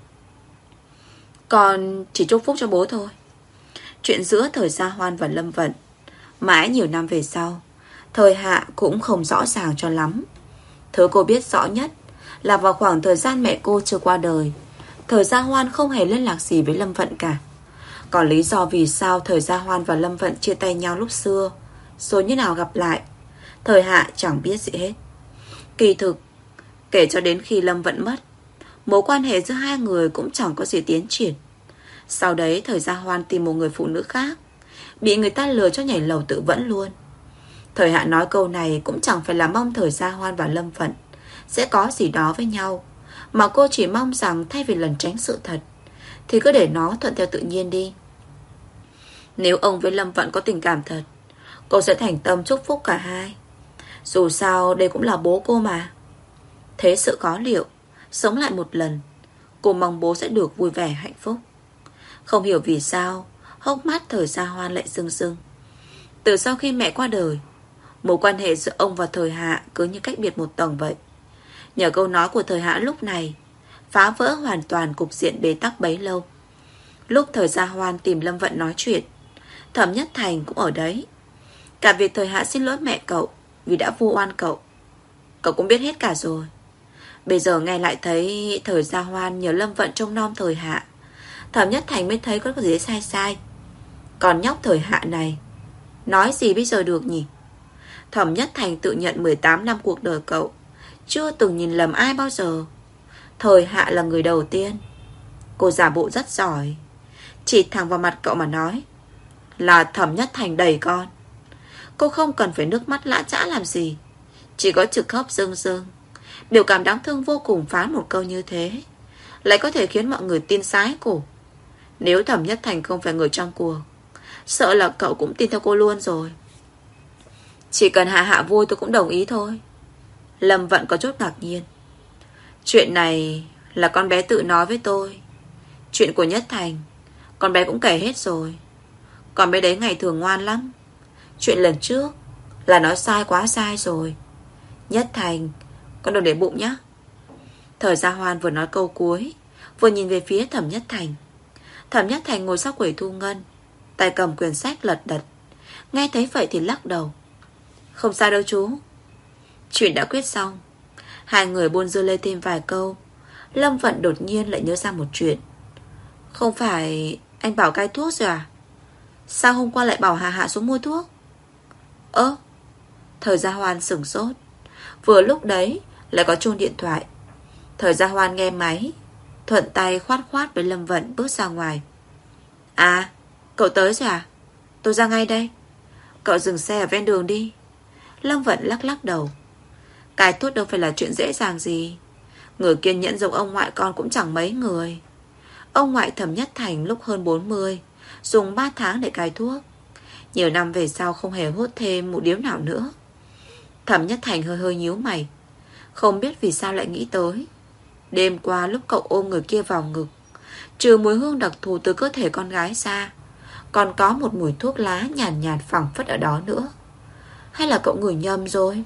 Speaker 1: Con chỉ chúc phúc cho bố thôi. Chuyện giữa Thời Gia Hoan và Lâm Vận mãi nhiều năm về sau, Thời Hạ cũng không rõ ràng cho lắm. Thứ cô biết rõ nhất là vào khoảng thời gian mẹ cô chưa qua đời, Thời Gia Hoan không hề liên lạc gì với Lâm Vận cả. Còn lý do vì sao Thời Gia Hoan và Lâm Vận chia tay nhau lúc xưa, rồi như nào gặp lại, Thời Hạ chẳng biết gì hết. Kỳ thực, kể cho đến khi Lâm Vận mất, mối quan hệ giữa hai người cũng chẳng có gì tiến triển. Sau đấy Thời Gia Hoan tìm một người phụ nữ khác, bị người ta lừa cho nhảy lầu tự vẫn luôn. Thời Hạ nói câu này cũng chẳng phải là mong Thời Gia Hoan và Lâm Vận sẽ có gì đó với nhau, mà cô chỉ mong rằng thay vì lẩn tránh sự thật thì cứ để nó thuận theo tự nhiên đi. Nếu ông với Lâm Vận có tình cảm thật, cô sẽ thành tâm chúc phúc cả hai. Dù sao đây cũng là bố cô mà. Thế sự khó liệu, sống lại một lần, cô mong bố sẽ được vui vẻ hạnh phúc. Không hiểu vì sao hốc mắt Thời Gia Hoan lại rưng rưng. Từ sau khi mẹ qua đời, mối quan hệ giữa ông và Thời Hạ cứ như cách biệt một tầng vậy. Nhờ câu nói của Thời Hạ lúc này phá vỡ hoàn toàn cục diện bế tắc bấy lâu. Lúc Thời Gia Hoan tìm Lâm Vận nói chuyện, Thẩm Nhất Thành cũng ở đấy. Cả việc Thời Hạ xin lỗi mẹ cậu vì đã vu oan cậu, cậu cũng biết hết cả rồi. Bây giờ nghe lại thấy Thời Gia Hoan nhờ Lâm Vận trông nom Thời Hạ, Thẩm Nhất Thành mới thấy có gì sai sai. Còn nhóc Thời Hạ này nói gì bây giờ được nhỉ? Thẩm Nhất Thành tự nhận mười tám năm cuộc đời cậu chưa từng nhìn lầm ai bao giờ. Thời Hạ là người đầu tiên. Cô giả bộ rất giỏi, chỉ thẳng vào mặt cậu mà nói là Thẩm Nhất Thành đẩy con. Cô không cần phải nước mắt lã chã làm gì, chỉ có trực khóc rưng rưng, biểu cảm đáng thương vô cùng phán một câu như thế, lại có thể khiến mọi người tin sái cổ. Nếu Thẩm Nhất Thành không phải người trong cuộc, sợ là cậu cũng tin theo cô luôn rồi. Chỉ cần Hạ Hạ vui tôi cũng đồng ý thôi. Lâm Vận có chút ngạc nhiên. Chuyện này là con bé tự nói với tôi. Chuyện của Nhất Thành con bé cũng kể hết rồi. Con bé đấy ngày thường ngoan lắm. Chuyện lần trước là nói sai quá sai rồi. Nhất Thành, con đừng để bụng nhé. Thời Gia Hoan vừa nói câu cuối, vừa nhìn về phía Thẩm Nhất Thành. Thẩm Nhất Thành ngồi sau quầy thu ngân, tay cầm quyển sách lật đật. Nghe thấy vậy thì lắc đầu. Không sao đâu chú. Chuyện đã quyết xong. Hai người buôn dưa lê thêm vài câu. Lâm Vận đột nhiên lại nhớ ra một chuyện. Không phải anh bảo cai thuốc rồi à? Sao hôm qua lại bảo Hà Hạ xuống mua thuốc? Ơ. Thời Gia Hoan sửng sốt. Vừa lúc đấy lại có chuông điện thoại. Thời Gia Hoan nghe máy, thuận tay khoát khoát với Lâm Vận bước ra ngoài. À, cậu tới rồi à? Tôi ra ngay đây. Cậu dừng xe ở ven đường đi. Lâm Vận lắc lắc đầu. Cai thuốc đâu phải là chuyện dễ dàng gì. Người kiên nhẫn giống ông ngoại con cũng chẳng mấy người. Ông ngoại Thẩm Nhất Thành lúc hơn bốn mươi dùng ba tháng để cai thuốc. Nhiều năm về sau không hề hút thêm một điếu nào nữa. Thẩm Nhất Thành hơi hơi nhíu mày, không biết vì sao lại nghĩ tới. Đêm qua lúc cậu ôm người kia vào ngực, trừ mùi hương đặc thù từ cơ thể con gái ra, còn có một mùi thuốc lá nhàn nhạt, nhạt phảng phất ở đó nữa. Hay là cậu ngửi nhầm rồi?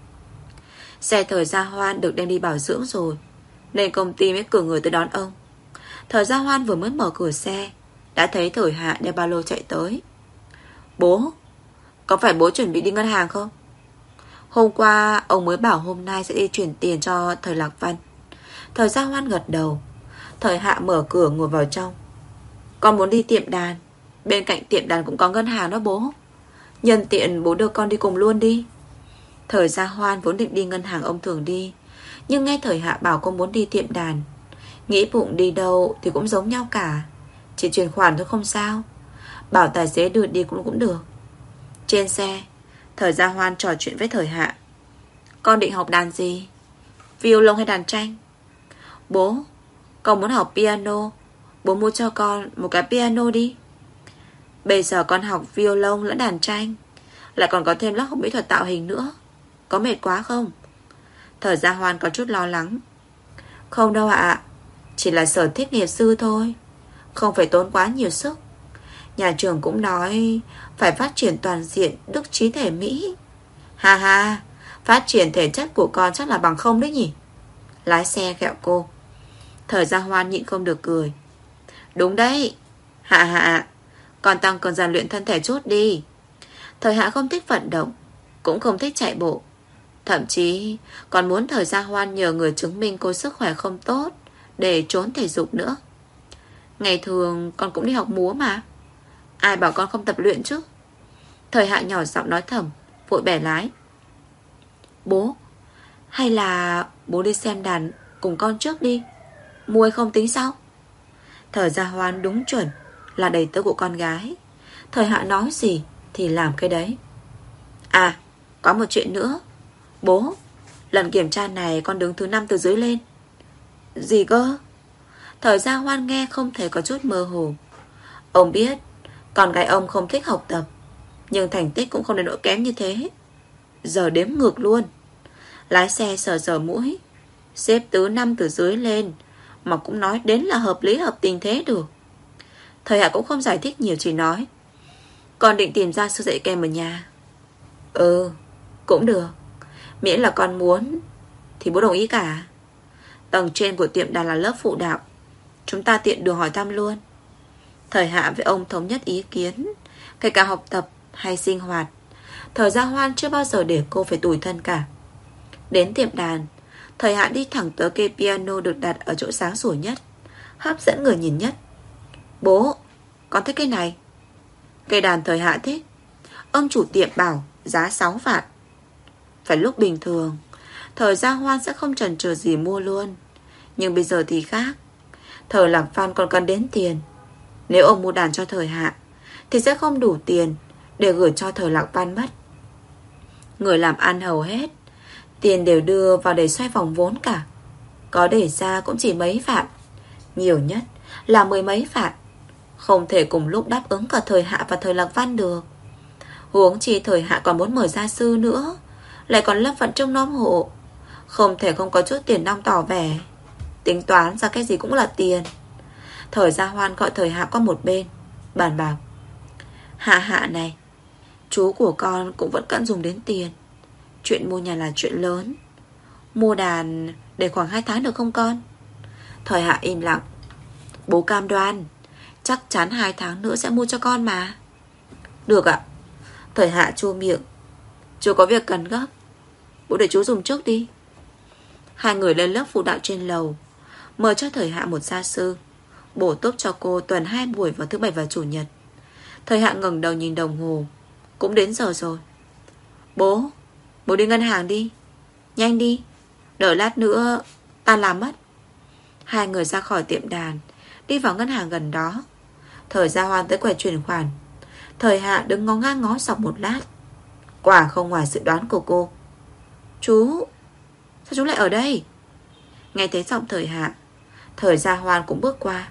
Speaker 1: Xe Thời Gia Hoan được đem đi bảo dưỡng rồi, nên công ty mới cử người tới đón ông. Thời Gia Hoan vừa mới mở cửa xe, đã thấy Thời Hạ đeo ba lô chạy tới. Bố, có phải bố chuẩn bị đi ngân hàng không? Hôm qua ông mới bảo hôm nay sẽ đi chuyển tiền cho Thời Lạc Văn. Thời Gia Hoan gật đầu. Thời Hạ mở cửa ngồi vào trong. Con muốn đi tiệm đàn, bên cạnh tiệm đàn cũng có ngân hàng đó bố. Nhân tiện bố đưa con đi cùng luôn đi. Thời Gia Hoan vốn định đi ngân hàng ông thường đi, nhưng nghe Thời Hạ bảo con muốn đi tiệm đàn, nghĩ bụng đi đâu thì cũng giống nhau cả, chỉ chuyển khoản thôi không sao. Bảo tài xế đưa đi cũng cũng được. Trên xe, Thời Gia Hoan trò chuyện với Thời Hạ. Con định học đàn gì? Violon hay đàn tranh? Bố, con muốn học piano. Bố mua cho con một cái piano đi. Bây giờ con học violon lẫn đàn tranh, lại còn có thêm lớp học mỹ thuật tạo hình nữa, có mệt quá không? Thời Gia Hoan có chút lo lắng. Không đâu ạ, chỉ là sở thích nghiệp dư thôi, không phải tốn quá nhiều sức. Nhà trường cũng nói phải phát triển toàn diện đức trí thể Mỹ. Ha ha, phát triển thể chất của con chắc là bằng không đấy nhỉ? Lái xe ghẹo cô. Thời Gia Hoan nhịn không được cười. Đúng đấy. Hạ hạ, còn tăng cường rèn luyện thân thể chút đi. Thời Hạ không thích vận động, cũng không thích chạy bộ, thậm chí còn muốn Thời Gia Hoan nhờ người chứng minh cô sức khỏe không tốt để trốn thể dục nữa. Ngày thường con cũng đi học múa mà, ai bảo con không tập luyện chứ? Thời Hạ nhỏ giọng nói thầm, vội bẻ lái. Bố, hay là bố đi xem đàn cùng con trước đi, mua không tính sao? Thời Gia Hoan đúng chuẩn là đầy tớ của con gái. Thời Hạ nói gì thì làm cái đấy. À, có một chuyện nữa. Bố, lần kiểm tra này con đứng thứ năm từ dưới lên. Gì cơ? Thời Gia Hoan nghe không thể có chút mơ hồ. Ông biết con gái ông không thích học tập, nhưng thành tích cũng không đến nỗi kém như thế. Giờ đếm ngược luôn. Lái xe sờ sờ mũi. Xếp thứ năm từ dưới lên mà cũng nói đến là hợp lý hợp tình thế được. Thời Hạ cũng không giải thích nhiều, chỉ nói con định tìm ra sư dạy kèm ở nhà. Ừ, cũng được, miễn là con muốn thì bố đồng ý cả. Tầng trên của tiệm đàn là lớp phụ đạo, chúng ta tiện đường hỏi thăm luôn. Thời Hạ với ông thống nhất ý kiến, kể cả học tập hay sinh hoạt. Thời Gia Hoan chưa bao giờ để cô phải tủi thân cả. Đến tiệm đàn, Thời Hạ đi thẳng tới cây piano được đặt ở chỗ sáng sủa nhất, hấp dẫn người nhìn nhất. Bố, con thích cái này. Cây đàn Thời Hạ thích. Ông chủ tiệm bảo giá sáu vạn. Phải lúc bình thường Thời Gia Hoan sẽ không chần chừ gì mua luôn, nhưng bây giờ thì khác. Thời Lạc Văn còn cần đến tiền. Nếu ông mua đàn cho Thời Hạ thì sẽ không đủ tiền để gửi cho Thời Lạc Văn mất. Người làm ăn hầu hết tiền đều đưa vào để xoay vòng vốn cả, có để ra cũng chỉ mấy vạn, nhiều nhất là mười mấy vạn. Không thể cùng lúc đáp ứng cả Thời Hạ và Thời Lạc Văn được. Huống chi Thời Hạ còn muốn mời gia sư nữa, lại còn lâm phận trông nom hộ, không thể không có chút tiền nong tỏ vẻ. Tính toán ra cái gì cũng là tiền. Thời Gia Hoan gọi Thời Hạ qua một bên, bàn bạc. Hạ Hạ này, chú của con cũng vẫn cần dùng đến tiền. Chuyện mua nhà là chuyện lớn. Mua đàn để khoảng hai tháng được không con? Thời Hạ im lặng. Bố cam đoan chắc chắn hai tháng nữa sẽ mua cho con mà. Được ạ. Thời Hạ chua miệng. Chú có việc cần gấp, bố để chú dùng trước đi. Hai người lên lớp phụ đạo trên lầu, mời cho Thời Hạ một gia sư, bổ túc cho cô tuần hai buổi vào thứ bảy và chủ nhật. Thời Hạ ngẩng đầu nhìn đồng hồ. Cũng đến giờ rồi. Bố, bố đi ngân hàng đi. Nhanh đi, đợi lát nữa ta làm mất. Hai người ra khỏi tiệm đàn, đi vào ngân hàng gần đó. Thời Gia Hoan tới quầy chuyển khoản. Thời Hạ đứng ngó ngang ngó dọc một lát. Quả không ngoài dự đoán của cô. Chú, sao chú lại ở đây? Nghe thấy giọng Thời Hạ, Thời Gia Hoan cũng bước qua.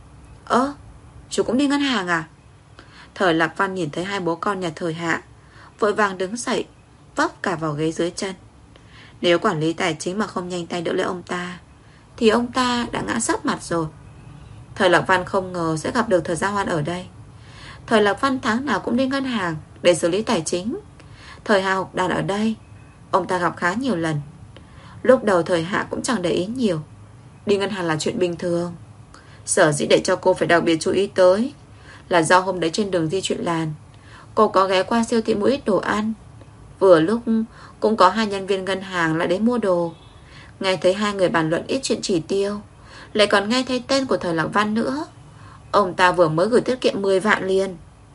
Speaker 1: Ơ, chú cũng đi ngân hàng à? Thời Lạc Văn nhìn thấy hai bố con nhà Thời Hạ, vội vàng đứng dậy, vấp cả vào ghế dưới chân. Nếu quản lý tài chính mà không nhanh tay đỡ lấy ông ta thì ông ta đã ngã sấp mặt rồi. Thời Lạc Văn không ngờ sẽ gặp được Thời Gia Hoan ở đây. Thời Lạc Văn tháng nào cũng đi ngân hàng để xử lý tài chính. Thời Hạ học đàn ở đây, ông ta gặp khá nhiều lần. Lúc đầu Thời Hạ cũng chẳng để ý nhiều, đi ngân hàng là chuyện bình thường. Sở dĩ để cho cô phải đặc biệt chú ý tới là do hôm đấy trên đường di chuyển làn, cô có ghé qua siêu thị mua ít đồ ăn. Vừa lúc cũng có hai nhân viên ngân hàng lại đến mua đồ. Nghe thấy hai người bàn luận ít chuyện chỉ tiêu, lại còn nghe thấy tên của Thời Lạc Văn nữa. Ông ta vừa mới gửi tiết kiệm mười vạn liền.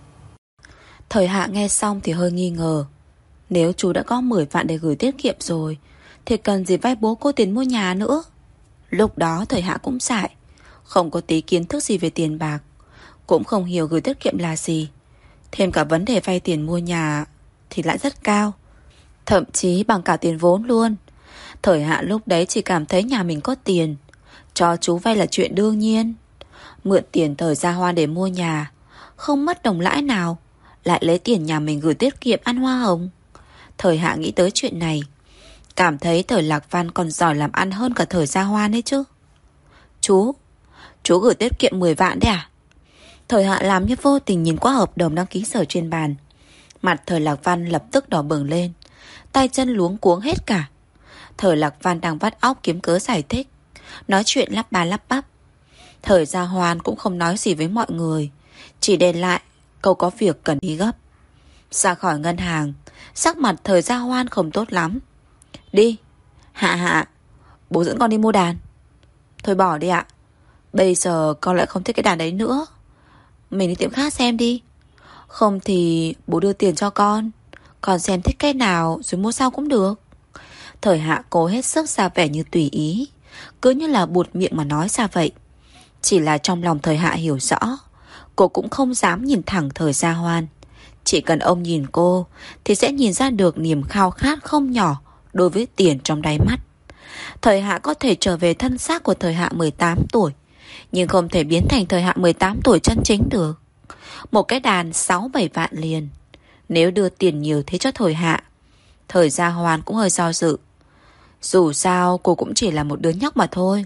Speaker 2: Thời Hạ nghe xong thì hơi nghi ngờ. Nếu chú đã có mười vạn để gửi tiết kiệm rồi thì cần gì vay bố cô tiền mua nhà nữa. Lúc đó Thời Hạ cũng dại, không có tí kiến thức gì về tiền bạc, cũng không hiểu gửi tiết kiệm là gì. Thêm cả vấn đề vay tiền mua nhà thì lãi rất cao, thậm chí bằng cả tiền vốn luôn. Thời Hạ lúc đấy chỉ cảm thấy nhà mình có tiền, cho chú vay là chuyện đương nhiên. Mượn tiền Thời Gia Hoan để mua nhà, không mất đồng lãi nào, lại lấy tiền nhà mình gửi tiết kiệm ăn hoa hồng. Thời Hạ nghĩ tới chuyện này, cảm thấy Thời Lạc Văn còn giỏi làm ăn hơn cả Thời Gia Hoan ấy chứ. Chú, chú gửi tiết kiệm mười vạn đấy à? Thời Hạ làm như vô tình nhìn qua hợp đồng đăng ký sở trên bàn. Mặt Thời Lạc Văn lập tức đỏ bừng lên, tay chân luống cuống hết cả. Thời Lạc Văn đang vắt óc kiếm cớ giải thích, nói chuyện lắp ba lắp bắp. Thời Gia Hoan cũng không nói gì với mọi người, chỉ để lại câu có việc cần đi gấp. Ra khỏi ngân hàng, sắc mặt Thời Gia Hoan không tốt lắm. Đi, Hạ Hạ, bố dẫn con đi mua đàn. Thôi bỏ đi ạ, bây giờ con lại không thích cái đàn đấy nữa. Mình đi tiệm khác xem đi. Không thì bố đưa tiền cho con, con xem thích cái nào rồi mua sau cũng được. Thời Hạ cố hết sức ra vẻ như tùy ý, cứ như là buột miệng mà nói ra vậy. Chỉ là trong lòng Thời Hạ hiểu rõ, cô cũng không dám nhìn thẳng Thời Gia Hoan. Chỉ cần ông nhìn cô thì sẽ nhìn ra được niềm khao khát không nhỏ đối với tiền trong đáy mắt. Thời Hạ có thể trở về thân xác của Thời Hạ mười tám tuổi, nhưng không thể biến thành Thời Hạ mười tám tuổi chân chính được. Một cái đàn sáu bảy vạn liền, nếu đưa tiền nhiều thế cho Thời Hạ, Thời Gia Hoan cũng hơi do dự. Dù sao cô cũng chỉ là một đứa nhóc mà thôi.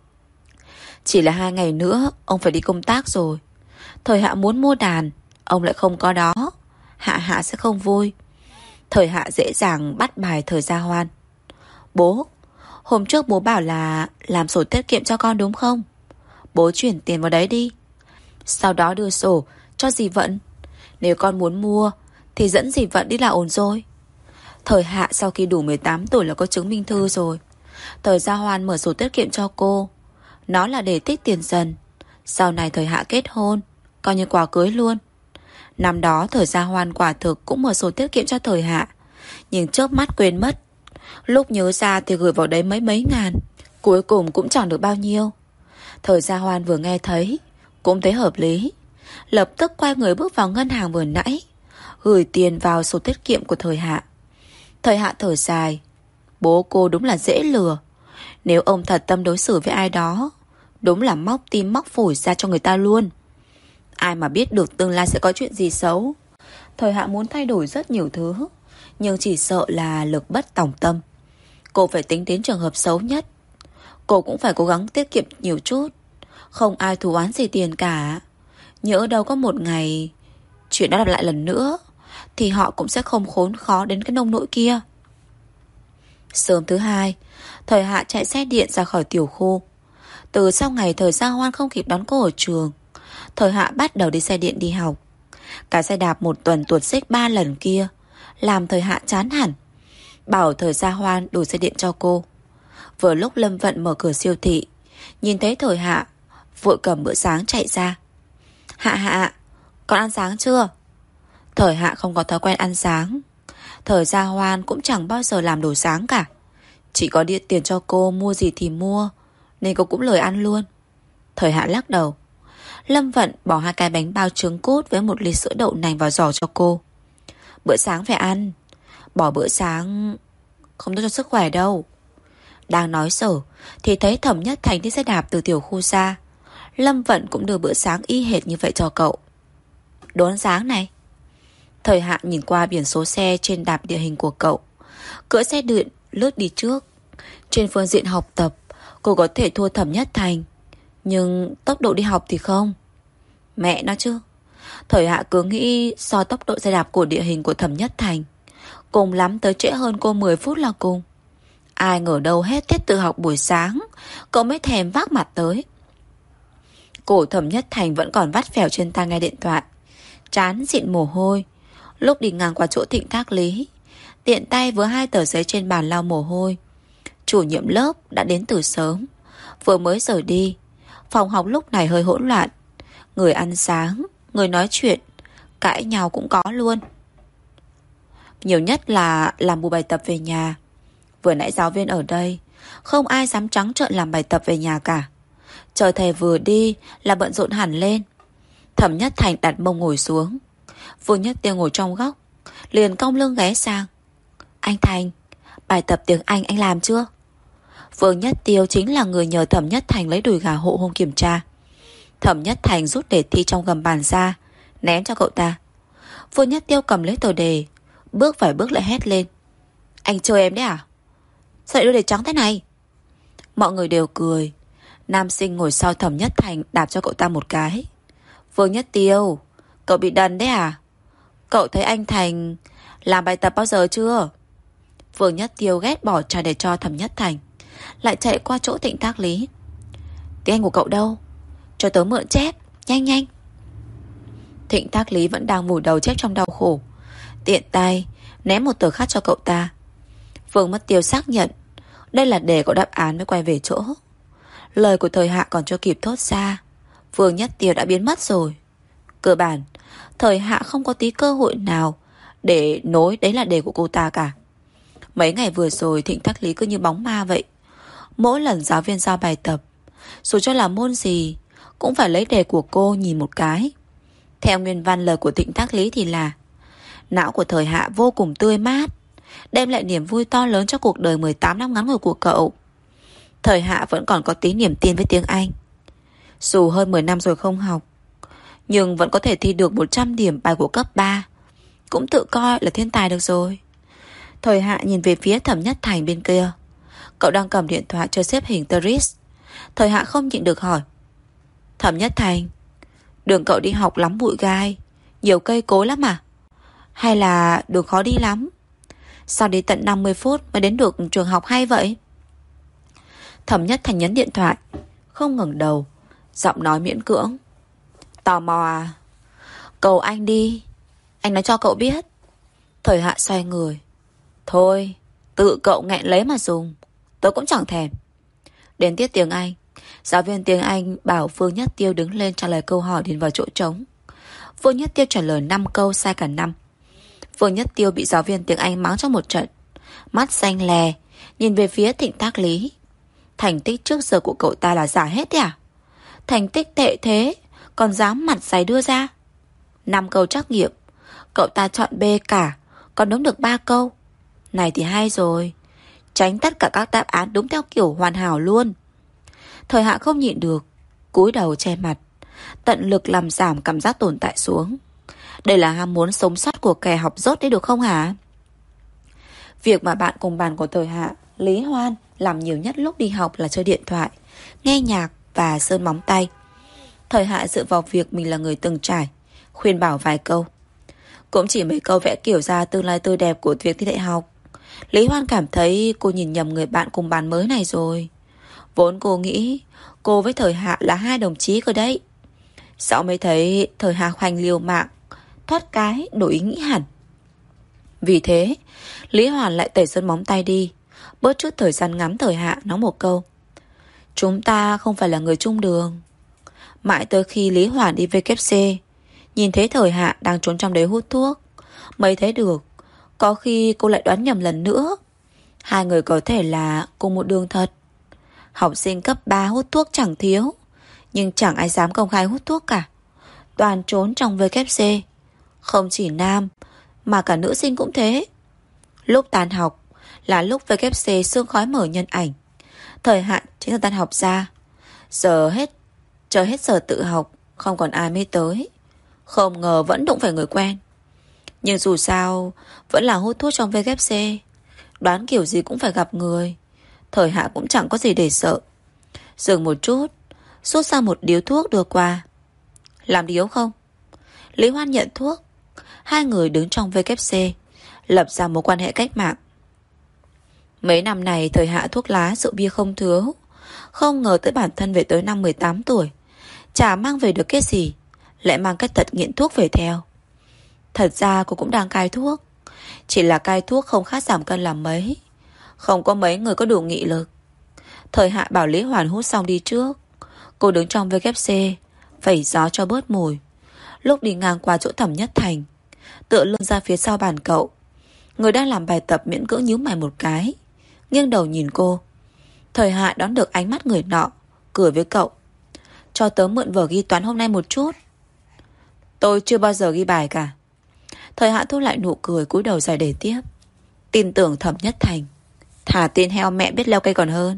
Speaker 2: Chỉ là hai ngày nữa ông phải đi công tác rồi. Thời Hạ muốn mua đàn, ông lại không có đó, Hạ Hạ sẽ không vui. Thời Hạ dễ dàng bắt bài Thời Gia Hoan. Bố, hôm trước bố bảo là làm sổ tiết kiệm cho con đúng không? Bố chuyển tiền vào đấy đi, sau đó đưa sổ cho dì Vận. Nếu con muốn mua thì dẫn dì Vận đi là ổn rồi. Thời Hạ sau khi đủ mười tám tuổi là có chứng minh thư rồi. Thời Gia Hoan mở sổ tiết kiệm cho cô, nó là để tích tiền dần, sau này Thời Hạ kết hôn coi như quà cưới luôn. Năm đó Thời Gia Hoan quả thực cũng mở sổ tiết kiệm cho Thời Hạ, nhưng chớp mắt quên mất. Lúc nhớ ra thì gửi vào đấy mấy mấy ngàn, cuối cùng cũng chẳng được bao nhiêu. Thời Gia Hoan vừa nghe thấy cũng thấy hợp lý, lập tức quay người bước vào ngân hàng vừa nãy, gửi tiền vào sổ tiết kiệm của Thời Hạ. Thời Hạ thở dài, bố cô đúng là dễ lừa. Nếu ông thật tâm đối xử với ai đó, đúng là móc tim móc phổi ra cho người ta luôn. Ai mà biết được tương lai sẽ có chuyện gì xấu. Thời Hạ muốn thay đổi rất nhiều thứ, nhưng chỉ sợ là lực bất tòng tâm. Cô phải tính đến trường hợp xấu nhất. Cô cũng phải cố gắng tiết kiệm nhiều chút. Không ai thù oán gì tiền cả. Nhỡ đâu có một ngày chuyện đó lặp lại lần nữa thì họ cũng sẽ không khốn khó đến cái nông nỗi kia. Sớm thứ hai, Thời Hạ chạy xe điện ra khỏi tiểu khu. Từ sau ngày Thời Gia Hoan không kịp đón cô ở trường, Thời Hạ bắt đầu đi xe điện đi học. Cả xe đạp một tuần tuột xích ba lần kia làm Thời Hạ chán hẳn, bảo Thời Gia Hoan đổi xe điện cho cô. Vừa lúc Lâm Vận mở cửa siêu thị, nhìn thấy Thời Hạ, vội cầm bữa sáng chạy ra. Hạ Hạ, con ăn sáng chưa? Thời Hạ không có thói quen ăn sáng. Thời Gia Hoan cũng chẳng bao giờ làm đồ sáng cả, chỉ có điện tiền cho cô mua gì thì mua, nên cô cũng lười ăn luôn. Thời Hạ lắc đầu. Lâm Vận bỏ hai cái bánh bao trứng cút với một ly sữa đậu nành vào giỏ cho cô. Bữa sáng phải ăn, bỏ bữa sáng không tốt cho sức khỏe đâu. Đang nói sở thì thấy Thẩm Nhất Thành đi xe đạp từ tiểu khu ra. Lâm Vận cũng đưa bữa sáng y hệt như vậy cho cậu. Đồ ăn sáng này. Thời Hạ nhìn qua biển số xe trên đạp địa hình của cậu, cưỡi xe điện lướt đi trước. Trên phương diện học tập, Cô có thể thua Thẩm Nhất Thành, nhưng tốc độ đi học thì không. Mẹ nó chứ. Thời Hạ cứ nghĩ so tốc độ xe đạp của địa hình của Thẩm Nhất Thành, cùng lắm tới trễ hơn cô mười phút là cùng. Ai ngờ đâu hết tiết tự học buổi sáng, cậu mới thèm vác mặt tới. Cổ Thẩm Nhất Thành vẫn còn vắt phèo trên tai nghe điện thoại, trán dịn mồ hôi. Lúc đi ngang qua chỗ Thịnh Thác Lý, tiện tay với hai tờ giấy trên bàn lau mồ hôi. Chủ nhiệm lớp đã đến từ sớm, vừa mới rời đi. Phòng học lúc này hơi hỗn loạn. Người ăn sáng, người nói chuyện, cãi nhau cũng có luôn. Nhiều nhất là làm bù bài tập về nhà. Vừa nãy giáo viên ở đây, không ai dám trắng trợn làm bài tập về nhà cả. Chờ thầy vừa đi là bận rộn hẳn lên. Thẩm Nhất Thành đặt mông ngồi xuống. Vương Nhất Tiêu ngồi trong góc, liền cong lưng ghé sang. Anh Thành, bài tập tiếng Anh anh làm chưa? Vương Nhất Tiêu chính là người nhờ Thẩm Nhất Thành lấy đùi gà hộ hôm kiểm tra. Thẩm Nhất Thành rút đề thi trong gầm bàn ra, ném cho cậu ta. Vương Nhất Tiêu cầm lấy tờ đề, bước vài bước lại hét lên. Anh chơi em đấy à? Sao lại đưa đề trắng thế này? Mọi người đều cười. Nam sinh ngồi sau Thẩm Nhất Thành đạp cho cậu ta một cái. Vương Nhất Tiêu, cậu bị đần đấy à? Cậu thấy anh Thành làm bài tập bao giờ chưa? Vương Nhất Tiêu ghét bỏ trả để cho Thẩm Nhất Thành, lại chạy qua chỗ Thịnh Thác Lý. Tiếng Anh của cậu đâu? Cho tớ mượn chép, nhanh nhanh. Thịnh Thác Lý vẫn đang vùi đầu chép trong đau khổ, tiện tay ném một tờ khác cho cậu ta. Vương Mất Tiêu xác nhận đây là đề có đáp án mới quay về chỗ. Lời của Thời Hạ còn chưa kịp thốt ra, Vương Nhất Tiêu đã biến mất rồi. Cơ bản Thời Hạ không có tí cơ hội nào để nối đấy là đề của cô ta cả. Mấy ngày vừa rồi Thịnh Thác Lý cứ như bóng ma vậy. Mỗi lần giáo viên giao bài tập, dù cho là môn gì, cũng phải lấy đề của cô nhìn một cái. Theo nguyên văn lời của Thịnh Thác Lý thì là: não của Thời Hạ vô cùng tươi mát, đem lại niềm vui to lớn cho cuộc đời mười tám năm ngắn ngủi của cậu. Thời Hạ vẫn còn có tí niềm tin với tiếng Anh. Dù hơn mười năm rồi không học, nhưng vẫn có thể thi được một trăm điểm bài của cấp ba, cũng tự coi là thiên tài được rồi. Thời Hạ nhìn về phía Thẩm Nhất Thành bên kia. Cậu đang cầm điện thoại chơi xếp hình Tetris. Thời Hạ không nhịn được hỏi: Thẩm Nhất Thành, đường cậu đi học lắm bụi gai, nhiều cây cối lắm à? Hay là đường khó đi lắm? Sao đi tận năm mươi phút mới đến được trường học hay vậy? Thẩm Nhất Thành nhấn điện thoại, không ngẩng đầu, giọng nói miễn cưỡng: Tò mò à? Cầu anh đi, anh nói cho cậu biết. Thời Hạ xoay người: Thôi, tự cậu nghẹn lấy mà dùng, tớ cũng chẳng thèm. Đến tiết tiếng Anh, giáo viên tiếng Anh bảo Vương Nhất Tiêu đứng lên trả lời câu hỏi điền vào chỗ trống. Vương Nhất Tiêu trả lời năm câu sai cả năm. Vương Nhất Tiêu bị giáo viên tiếng Anh mắng trong một trận, mắt xanh lè, nhìn về phía Thịnh Thác Lý. Thành tích trước giờ của cậu ta là giả hết đấy à? Thành tích tệ thế còn dám mặt dày đưa ra. Năm câu trắc nghiệm, cậu ta chọn B cả, còn đúng được ba câu. Này thì hay rồi, tránh tất cả các đáp án đúng theo kiểu hoàn hảo luôn. Thời Hạ không nhịn được, cúi đầu che mặt, tận lực làm giảm cảm giác tồn tại xuống. Đây là ham muốn sống sót của kẻ học dốt đấy được không hả? Việc mà bạn cùng bàn của Thời Hạ, Lý Hoan, làm nhiều nhất lúc đi học là chơi điện thoại, nghe nhạc và sơn móng tay. Thời Hạ dựa vào việc mình là người từng trải, khuyên bảo vài câu. Cũng chỉ mấy câu vẽ kiểu ra tương lai tươi đẹp của việc thi đại học. Lý Hoan cảm thấy cô nhìn nhầm người bạn cùng bàn mới này rồi. Vốn cô nghĩ cô với Thời Hạ là hai đồng chí cơ đấy. Sau mới thấy Thời Hạ khoanh liều mạng, thoát cái đổi ý nghĩ hẳn. Vì thế Lý Hoan lại tẩy sơn móng tay đi, bớt chút thời gian ngắm Thời Hạ, nói một câu: Chúng ta không phải là người chung đường. Mãi tới khi Lý Hoan đi vê kép xê, nhìn thấy Thời Hạ đang trốn trong đấy hút thuốc, mới thấy được có khi cô lại đoán nhầm lần nữa. Hai người có thể là cùng một đường thật. Học sinh cấp ba hút thuốc chẳng thiếu, nhưng chẳng ai dám công khai hút thuốc cả, toàn trốn trong vê kép xê. Không chỉ nam mà cả nữ sinh cũng thế. Lúc tan học là lúc vê kép xê sương khói mở nhân ảnh. Thời hạn chính là tan học ra. Giờ hết Chờ hết giờ tự học, không còn ai mới tới. Không ngờ vẫn đụng phải người quen. Nhưng dù sao vẫn là hút thuốc trong vê kép xê, đoán kiểu gì cũng phải gặp người. Thời Hạ cũng chẳng có gì để sợ. Dừng một chút, rút ra một điếu thuốc đưa qua. Làm điếu không? Lý Hoan nhận thuốc. Hai người đứng trong vê kép xê, lập ra mối quan hệ cách mạng. Mấy năm này Thời Hạ thuốc lá rượu bia không thiếu. Không ngờ tới bản thân về tới năm mười tám tuổi, chả mang về được cái gì, lại mang cái tật nghiện thuốc về theo. Thật ra cô cũng đang cai thuốc, chỉ là cai thuốc không khác giảm cân làm mấy. Không có mấy người có đủ nghị lực. Thời Hạ bảo Lý Hoàn hút xong đi trước. Cô đứng trong vê kép xê, phẩy gió cho bớt mùi. Lúc đi ngang qua chỗ Thẩm Nhất Thành, tựa lưng ra phía sau bàn cậu, người đang làm bài tập miễn cưỡng nhíu mày một cái, nghiêng đầu nhìn cô. Thời Hạ đón được ánh mắt người nọ, cười với cậu. Cho tớ mượn vở ghi toán hôm nay một chút. Tôi chưa bao giờ ghi bài cả. Thời Hạ thu lại nụ cười, cúi đầu giải đề tiếp. Tin tưởng Thẩm Nhất Thành, thả tin heo mẹ biết leo cây còn hơn.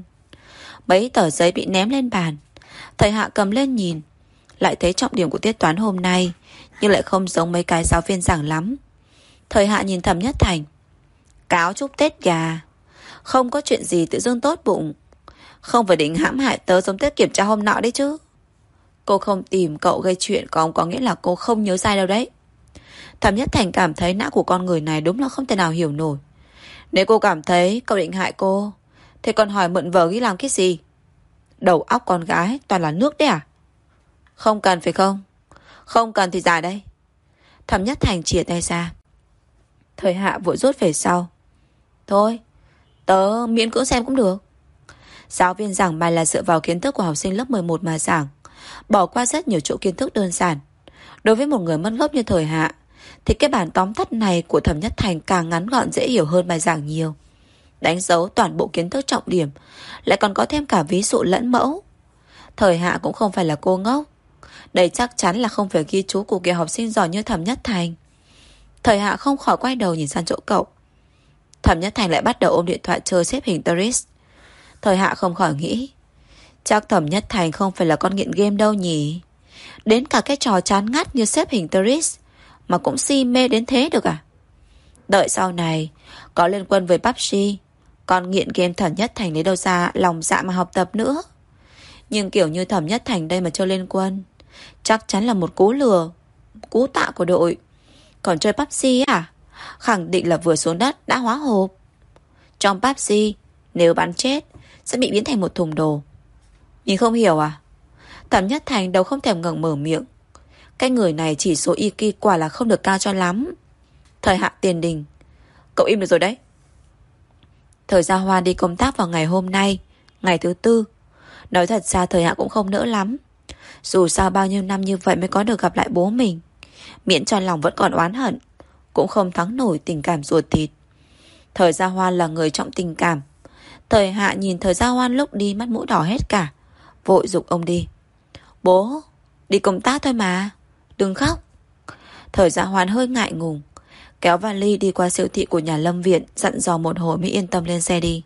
Speaker 2: Mấy tờ giấy bị ném lên bàn. Thời Hạ cầm lên nhìn, lại thấy trọng điểm của tiết toán hôm nay, nhưng lại không giống mấy cái giáo viên giảng lắm. Thời Hạ nhìn Thẩm Nhất Thành. Cáo chúc Tết gà. Không có chuyện gì tự dưng tốt bụng. Không phải định hãm hại tớ giống Tết kiểm tra hôm nọ đấy chứ. Cô không tìm cậu gây chuyện có, có nghĩa là cô không nhớ sai đâu đấy. Thẩm Nhất Thành cảm thấy não của con người này đúng là không thể nào hiểu nổi. Nếu cô cảm thấy cậu định hại cô, thế còn hỏi mượn vở ghi làm cái gì? Đầu óc con gái toàn là nước đấy à? Không cần phải không? Không cần thì giải đây. Thẩm Nhất Thành chìa tay ra. Thời Hạ vội rút về sau. Thôi, tớ miễn cưỡng xem cũng được. Giáo viên giảng bài là dựa vào kiến thức của học sinh lớp mười một mà giảng, bỏ qua rất nhiều chỗ kiến thức đơn giản. Đối với một người mất gốc như Thời Hạ, thì cái bản tóm tắt này của Thẩm Nhất Thành càng ngắn gọn dễ hiểu hơn bài giảng nhiều. Đánh dấu toàn bộ kiến thức trọng điểm, lại còn có thêm cả ví dụ lẫn mẫu. Thời Hạ cũng không phải là cô ngốc. Đây chắc chắn là không phải ghi chú của kiểu học sinh giỏi như Thẩm Nhất Thành. Thời Hạ không khỏi quay đầu nhìn sang chỗ cậu. Thẩm Nhất Thành lại bắt đầu ôm điện thoại chơi xếp hình Tetris. Thời Hạ không khỏi nghĩ, chắc Thẩm Nhất Thành không phải là con nghiện game đâu nhỉ. Đến cả cái trò chán ngắt như xếp hình Tetris mà cũng si mê đến thế được à? Đợi sau này có liên quân với pê u bê giê, con nghiện game Thẩm Nhất Thành lấy đâu ra lòng dạ mà học tập nữa. Nhưng kiểu như Thẩm Nhất Thành đây mà chơi liên quân, chắc chắn là một cú lừa, cú tạ của đội. Còn chơi pê u bê giê à? Khẳng định là vừa xuống đất đã hóa hộp. Trong pê u bê giê, nếu bắn chết sẽ bị biến thành một thùng đồ. Nhìn không hiểu à? Thẩm Nhất Thành đâu không thèm ngẩng mở miệng. Cái người này chỉ số i kiu quả là không được cao cho lắm. Thời Hạ tiền đình. Cậu im được rồi đấy. Thời Gia Hoan đi công tác vào ngày hôm nay, ngày thứ tư. Nói thật ra Thời Hạ cũng không nỡ lắm. Dù sao bao nhiêu năm như vậy mới có được gặp lại bố mình, miễn cho lòng vẫn còn oán hận, cũng không thắng nổi tình cảm ruột thịt. Thời Gia Hoan là người trọng tình cảm. Thời Hạ nhìn Thời Gia Hoan lúc đi mắt mũi đỏ hết cả, vội giục ông đi. Bố, đi công tác thôi mà, đừng khóc. Thời Gia Hoan hơi ngại ngùng, kéo vali đi qua siêu thị của nhà Lâm Viện, dặn dò một hồi mới yên tâm lên xe đi.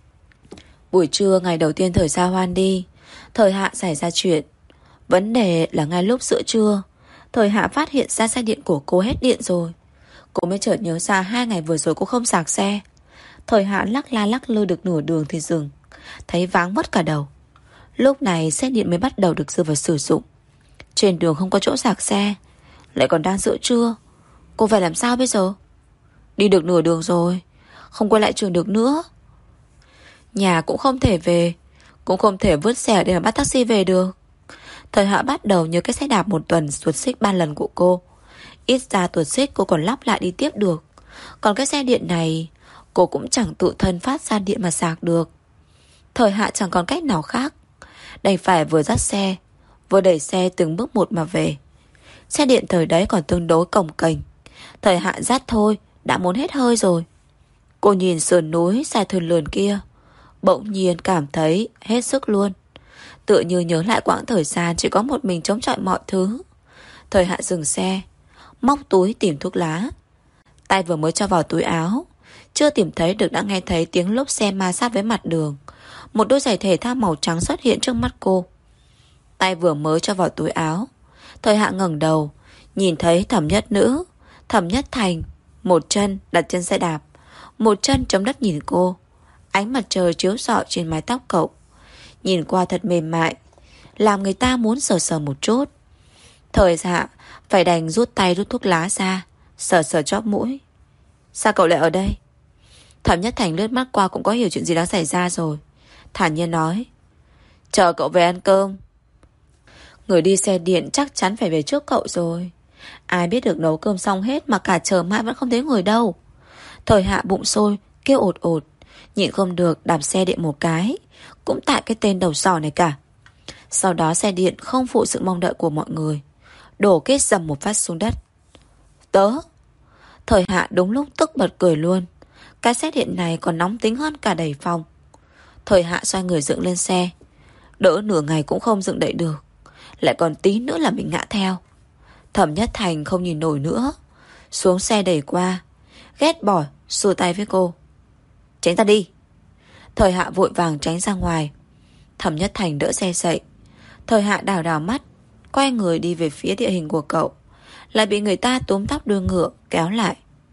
Speaker 2: Buổi trưa ngày đầu tiên Thời Gia Hoan đi, Thời Hạ xảy ra chuyện. Vấn đề là ngay lúc giữa trưa, Thời Hạ phát hiện ra xe điện của cô hết điện rồi. Cô mới chợt nhớ ra hai ngày vừa rồi cô không sạc xe. Thời Hạ lắc la lắc lư được nửa đường thì dừng, thấy váng mất cả đầu. Lúc này xe điện mới bắt đầu được đưa vào sử dụng. Trên đường không có chỗ sạc xe, lại còn đang giữa trưa, cô phải làm sao bây giờ? Đi được nửa đường rồi, không quay lại trường được nữa. Nhà cũng không thể về, cũng không thể vứt xe để mà bắt taxi về được. Thời Hạ bắt đầu nhớ cái xe đạp một tuần tuột xích ba lần của cô. Ít ra tuột xích cô còn lắp lại đi tiếp được. Còn cái xe điện này, cô cũng chẳng tự thân phát ra điện mà sạc được. Thời Hạ chẳng còn cách nào khác, đành phải vừa dắt xe, vừa đẩy xe từng bước một mà về. Xe điện thời đấy còn tương đối cồng kềnh. Thời Hạ dắt thôi đã muốn hết hơi rồi. Cô nhìn sườn núi dài thườn lườn kia, bỗng nhiên cảm thấy hết sức luôn. Tựa như nhớ lại quãng thời gian chỉ có một mình chống chọi mọi thứ. Thời Hạ dừng xe, móc túi tìm thuốc lá. Tay vừa mới cho vào túi áo, chưa tìm thấy được đã nghe thấy tiếng lốp xe ma sát với mặt đường. Một đôi giày thể thao màu trắng xuất hiện trước mắt cô. Tay vừa mới cho vào túi áo, Thời Hạ ngẩng đầu, nhìn thấy Thẩm Nhất Nữ, Thẩm Nhất Thành, một chân đặt trên xe đạp, một chân chống đất nhìn cô. Ánh mặt trời chiếu rọi trên mái tóc cậu. nhìn qua thật mềm mại, làm người ta muốn sờ sờ một chút. Thời Hạ phải đành rút tay rút thuốc lá ra, sờ sờ chóp mũi. Sao cậu lại ở đây? Thẩm Nhất Thành lướt mắt qua cũng có hiểu chuyện gì đang xảy ra rồi, thản nhiên nói: Chờ cậu về ăn cơm. Người đi xe điện chắc chắn phải về trước cậu rồi. Ai biết được nấu cơm xong hết mà cả chờ mãi vẫn không thấy người đâu. Thời Hạ bụng sôi kêu ột ột, nhịn không được đạp xe điện một cái, cũng tại cái tên đầu sỏ này cả. Sau đó xe điện không phụ sự mong đợi của mọi người, đổ kết dầm một phát xuống đất. Tớ Thời Hạ đúng lúc tức bật cười luôn. Cái xe điện này còn nóng tính hơn cả đẩy phòng. Thời Hạ xoay người dựng lên xe, đỡ nửa ngày cũng không dựng đậy được, lại còn tí nữa là mình ngã theo. Thẩm Nhất Thành không nhìn nổi nữa, xuống xe đẩy qua, ghét bỏ xua tay với cô: Tránh ra đi. Thời Hạ vội vàng tránh ra ngoài. Thẩm Nhất Thành đỡ xe dậy. Thời Hạ đảo đảo mắt, quay người đi về phía địa hình của cậu, lại bị người ta túm tóc đuôi ngựa kéo lại.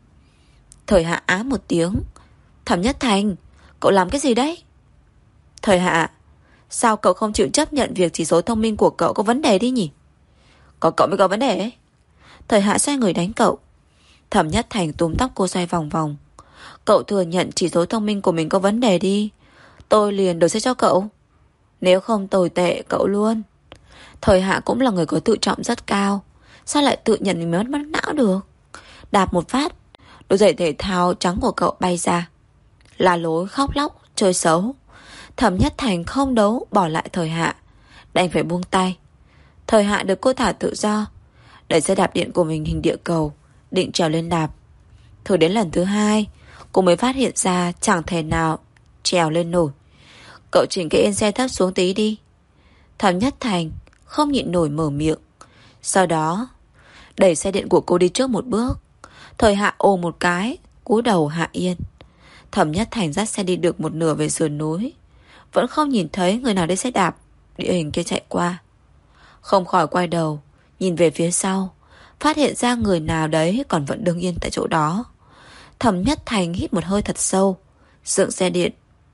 Speaker 2: Thời Hạ á một tiếng: Thẩm Nhất Thành, cậu làm cái gì đấy? Thời Hạ, sao cậu không chịu chấp nhận việc chỉ số thông minh của cậu có vấn đề đi nhỉ? Có cậu mới có vấn đề ấy. Thời Hạ xoay người đánh cậu. Thẩm Nhất Thành túm tóc cô xoay vòng vòng. Cậu thừa nhận chỉ số thông minh của mình có vấn đề đi, tôi liền đổi xe cho cậu. Nếu không tồi tệ cậu luôn. Thời Hạ cũng là người có tự trọng rất cao, sao lại tự nhận mình mất mất não được? Đạp một phát, đôi giày thể thao trắng của cậu bay ra. Là lối khóc lóc chơi xấu. Thẩm Nhất Thành không đấu bỏ lại Thời Hạ, đành phải buông tay. Thời Hạ được cô thả tự do, đẩy xe đạp điện của mình hình địa cầu, định trèo lên đạp. Thử đến lần thứ hai, cô mới phát hiện ra chẳng thể nào trèo lên nổi. Cậu chỉnh cái yên xe thấp xuống tí đi. Thẩm Nhất Thành không nhịn nổi mở miệng. Sau đó đẩy xe điện của cô đi trước một bước. Thời Hạ ồ một cái, cúi đầu hạ yên. Thẩm Nhất Thành dắt xe đi được một nửa về sườn núi, vẫn không nhìn thấy người nào đi xe đạp địa hình kia chạy qua. Không khỏi quay đầu nhìn về phía sau, phát hiện ra người nào đấy còn vẫn đứng yên tại chỗ đó. Thẩm Nhất Thành hít một hơi thật sâu, dựng xe điện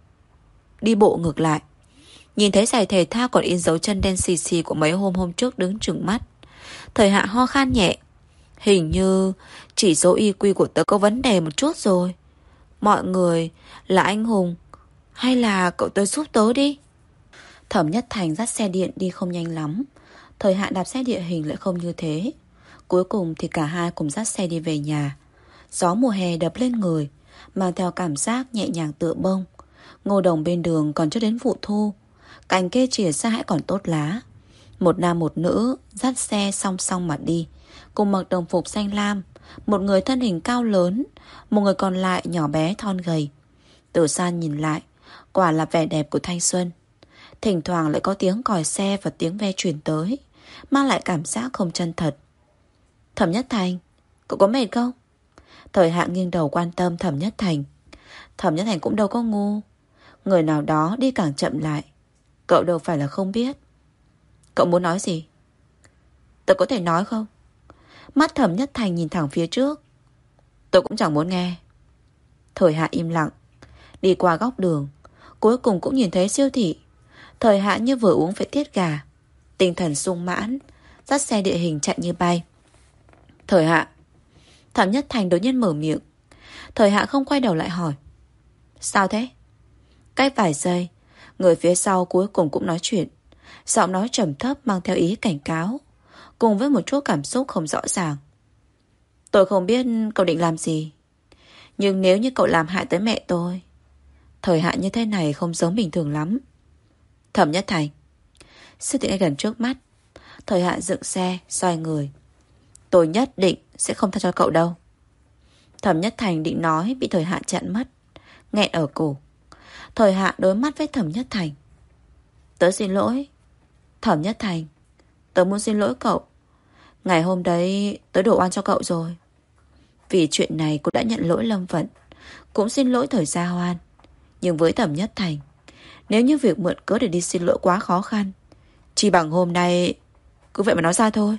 Speaker 2: đi bộ ngược lại. Nhìn thấy giày thể thao còn in dấu chân đen xì xì của mấy hôm hôm trước đứng trừng mắt. Thời Hạ ho khan nhẹ: Hình như chỉ số i kiu của tớ có vấn đề một chút rồi. Mọi người là anh hùng, hay là cậu tới giúp tớ đi? Thẩm Nhất Thành dắt xe điện đi không nhanh lắm. Thời Hạ đạp xe địa hình lại không như thế. Cuối cùng thì cả hai cùng dắt xe đi về nhà. Gió mùa hè đập lên người, mang theo cảm giác nhẹ nhàng tựa bông. Ngô đồng bên đường còn chưa đến vụ thu, cành kê chìa xa hãy còn tốt lá. Một nam một nữ dắt xe song song mà đi, cùng mặc đồng phục xanh lam. Một người thân hình cao lớn, một người còn lại nhỏ bé thon gầy. Từ xa nhìn lại, quả là vẻ đẹp của thanh xuân. Thỉnh thoảng lại có tiếng còi xe và tiếng ve truyền tới, mang lại cảm giác không chân thật. Thẩm Nhất Thành, cậu có mệt không? Thời Hạ nghiêng đầu quan tâm Thẩm Nhất Thành. Thẩm Nhất Thành cũng đâu có ngu. Người nào đó đi càng chậm lại, cậu đâu phải là không biết. Cậu muốn nói gì? Tôi có thể nói không? Mắt Thẩm Nhất Thành nhìn thẳng phía trước. Tôi cũng chẳng muốn nghe. Thời Hạ im lặng, đi qua góc đường, cuối cùng cũng nhìn thấy siêu thị. Thời Hạ như vừa uống phải tiết gà, tinh thần sung mãn, dắt xe địa hình chạy như bay. Thời Hạ. Thẩm Nhất Thành đột nhiên mở miệng. Thời Hạ không quay đầu lại hỏi: Sao thế? Cách vài giây, người phía sau cuối cùng cũng nói chuyện. Giọng nói trầm thấp mang theo ý cảnh cáo, cùng với một chút cảm xúc không rõ ràng. Tôi không biết cậu định làm gì, nhưng nếu như cậu làm hại tới mẹ tôi. Thời Hạ như thế này không giống bình thường lắm. Thẩm Nhất Thành. Siêu thị ngay gần trước mắt. Thời Hạ dựng xe, xoay người. Tôi nhất định sẽ không tha cho cậu đâu. Thẩm Nhất Thành định nói, bị Thời Hạ chặn mất, nghẹn ở cổ. Thời Hạ đối mắt với Thẩm Nhất Thành. Tớ xin lỗi. Thẩm Nhất Thành, tớ muốn xin lỗi cậu. Ngày hôm đấy tớ đổ oan cho cậu rồi. Vì chuyện này cô đã nhận lỗi Lâm Vận, cũng xin lỗi Thời Gia Hoan. Nhưng với Thẩm Nhất Thành, nếu như việc mượn cớ để đi xin lỗi quá khó khăn, chỉ bằng hôm nay cứ vậy mà nói ra thôi.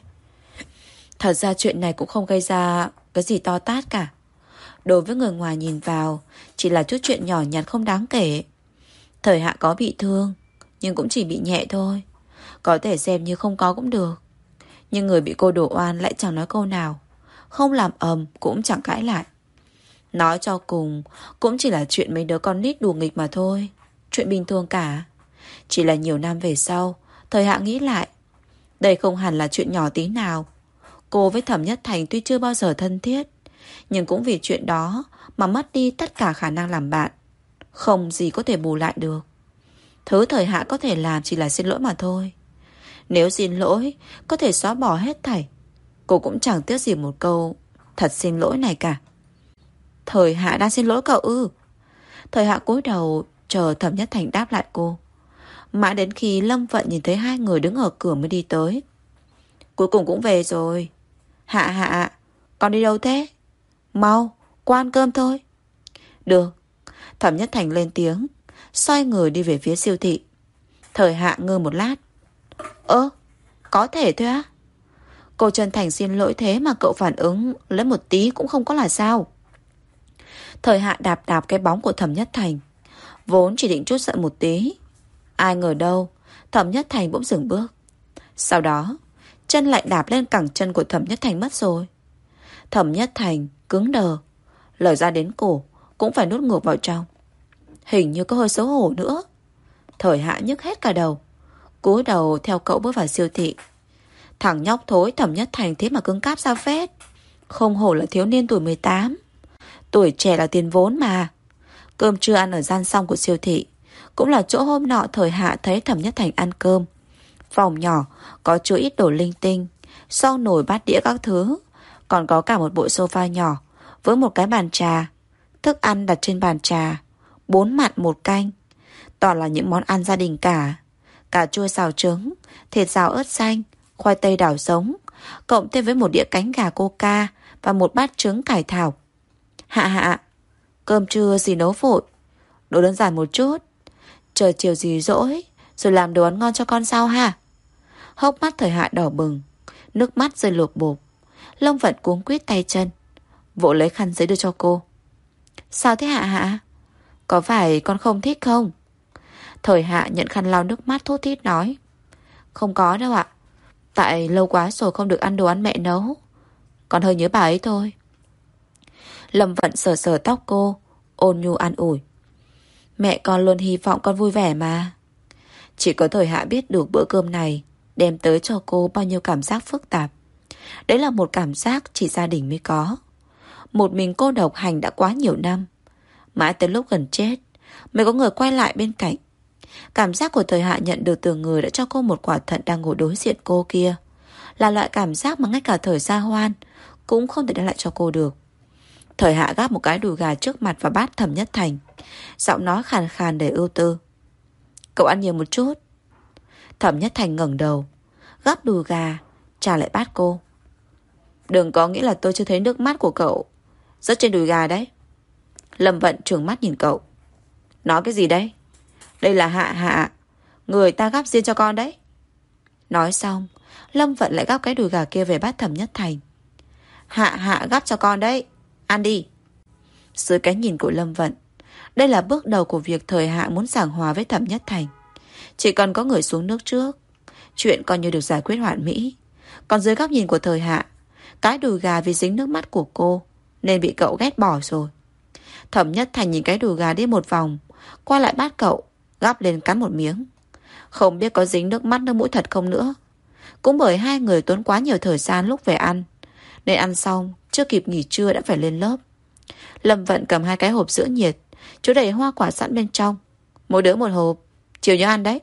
Speaker 2: Thật ra chuyện này cũng không gây ra cái gì to tát cả. Đối với người ngoài nhìn vào, chỉ là chút chuyện nhỏ nhặt không đáng kể. Thời Hạ có bị thương, nhưng cũng chỉ bị nhẹ thôi. Có thể xem như không có cũng được. Nhưng người bị cô đổ oan lại chẳng nói câu nào, không làm ầm cũng chẳng cãi lại. Nói cho cùng cũng chỉ là chuyện mấy đứa con nít đùa nghịch mà thôi. Chuyện bình thường cả. Chỉ là nhiều năm về sau, Thời Hạ nghĩ lại, đây không hẳn là chuyện nhỏ tí nào. Cô với Thẩm Nhất Thành tuy chưa bao giờ thân thiết, nhưng cũng vì chuyện đó mà mất đi tất cả khả năng làm bạn. Không gì có thể bù lại được. Thứ Thời Hạ có thể làm chỉ là xin lỗi mà thôi. Nếu xin lỗi có thể xóa bỏ hết thảy, cô cũng chẳng tiếc gì một câu thật xin lỗi này cả. Thời Hạ đang xin lỗi cậu ư? Thời Hạ cúi đầu chờ Thẩm Nhất Thành đáp lại cô. Mãi đến khi Lâm Vận nhìn thấy hai người đứng ở cửa mới đi tới. Cuối cùng cũng về rồi. Hạ Hạ, con đi đâu thế? Mau, qua ăn cơm thôi. Được. Thẩm Nhất Thành lên tiếng, xoay người đi về phía siêu thị. Thời Hạ ngơ một lát. Ơ, có thể thôi á? Cô chân thành xin lỗi thế mà cậu phản ứng lấy một tí cũng không có là sao? Thời Hạ đạp đạp cái bóng của Thẩm Nhất Thành, vốn chỉ định chút giận một tí. Ai ngờ đâu Thẩm Nhất Thành bỗng dừng bước. Sau đó chân lại đạp lên cẳng chân của Thẩm Nhất Thành mất rồi. Thẩm Nhất Thành cứng đờ, lời ra đến cổ cũng phải nuốt ngược vào trong. Hình như có hơi xấu hổ nữa. Thời Hạ nhức hết cả đầu, cúi đầu theo cậu bước vào siêu thị. Thằng nhóc thối Thẩm Nhất Thành thế mà cứng cáp sao phết. Không hổ là thiếu niên tuổi mười tám. Tuổi trẻ là tiền vốn mà. Cơm trưa ăn ở gian xong của siêu thị, cũng là chỗ hôm nọ Thời Hạ thấy Thẩm Nhất Thành ăn cơm. Phòng nhỏ có chứa ít đồ linh tinh, sau nồi bát đĩa các thứ. Còn có cả một bộ sofa nhỏ với một cái bàn trà. Thức ăn đặt trên bàn trà, bốn mặn một canh, toàn là những món ăn gia đình cả. Cà chua xào trứng, thịt xào ớt xanh, khoai tây đảo sống, cộng thêm với một đĩa cánh gà coca và một bát trứng cải thảo. Hạ Hạ, cơm trưa gì nấu vội, đồ đơn giản một chút, chờ chiều gì rỗi rồi làm đồ ăn ngon cho con sao ha? Hốc mắt Thời Hạ đỏ bừng, nước mắt rơi lột bột. Lâm Vận cuống quýt tay chân, vội lấy khăn giấy đưa cho cô. Sao thế Hạ Hạ? Có phải con không thích không? Thời Hạ nhận khăn lau nước mắt thút thít nói. Không có đâu ạ. Tại lâu quá rồi không được ăn đồ ăn mẹ nấu, con hơi nhớ bà ấy thôi. Lâm Vận sờ sờ tóc cô, ôn nhu an ủi. Mẹ con luôn hy vọng con vui vẻ mà. Chỉ có Thời Hạ biết được bữa cơm này đem tới cho cô bao nhiêu cảm giác phức tạp. Đấy là một cảm giác chỉ gia đình mới có. Một mình cô độc hành đã quá nhiều năm, mãi tới lúc gần chết mới có người quay lại bên cạnh. Cảm giác của Thời Hạ nhận được từ người đã cho cô một quả thận đang ngồi đối diện cô kia là loại cảm giác mà ngay cả Thời Gia Hoan cũng không thể đem lại cho cô được. Thời Hạ gắp một cái đùi gà trước mặt và bát Thẩm Nhất Thành, giọng nói khàn khàn đầy ưu tư. Cậu ăn nhiều một chút. Thẩm Nhất Thành ngẩng đầu, gắp đùi gà trả lại bát cô. Đừng có nghĩ là tôi chưa thấy nước mắt của cậu rớt trên đùi gà đấy. Lâm Vận trừng mắt nhìn cậu. Nói cái gì đấy? Đây là Hạ Hạ, người ta gắp riêng cho con đấy. Nói xong, Lâm Vận lại gắp cái đùi gà kia về bát Thẩm Nhất Thành. Hạ Hạ gắp cho con đấy, ăn đi. Dưới cái nhìn của Lâm Vận, đây là bước đầu của việc Thời Hạ muốn giảng hòa với Thẩm Nhất Thành. Chỉ cần có người xuống nước trước, chuyện coi như được giải quyết hoàn mỹ. Còn dưới góc nhìn của Thời Hạ, cái đùi gà vì dính nước mắt của cô nên bị cậu ghét bỏ rồi. Thẩm Nhất Thành nhìn cái đùi gà đi một vòng, qua lại bát cậu, gắp lên cắn một miếng. Không biết có dính nước mắt nước mũi thật không nữa. Cũng bởi hai người tốn quá nhiều thời gian lúc về ăn, nên ăn xong chưa kịp nghỉ trưa đã phải lên lớp. Lâm Vận cầm hai cái hộp sữa nhiệt, chứa đầy hoa quả sẵn bên trong, mỗi đứa một hộp, chiều nhớ ăn đấy.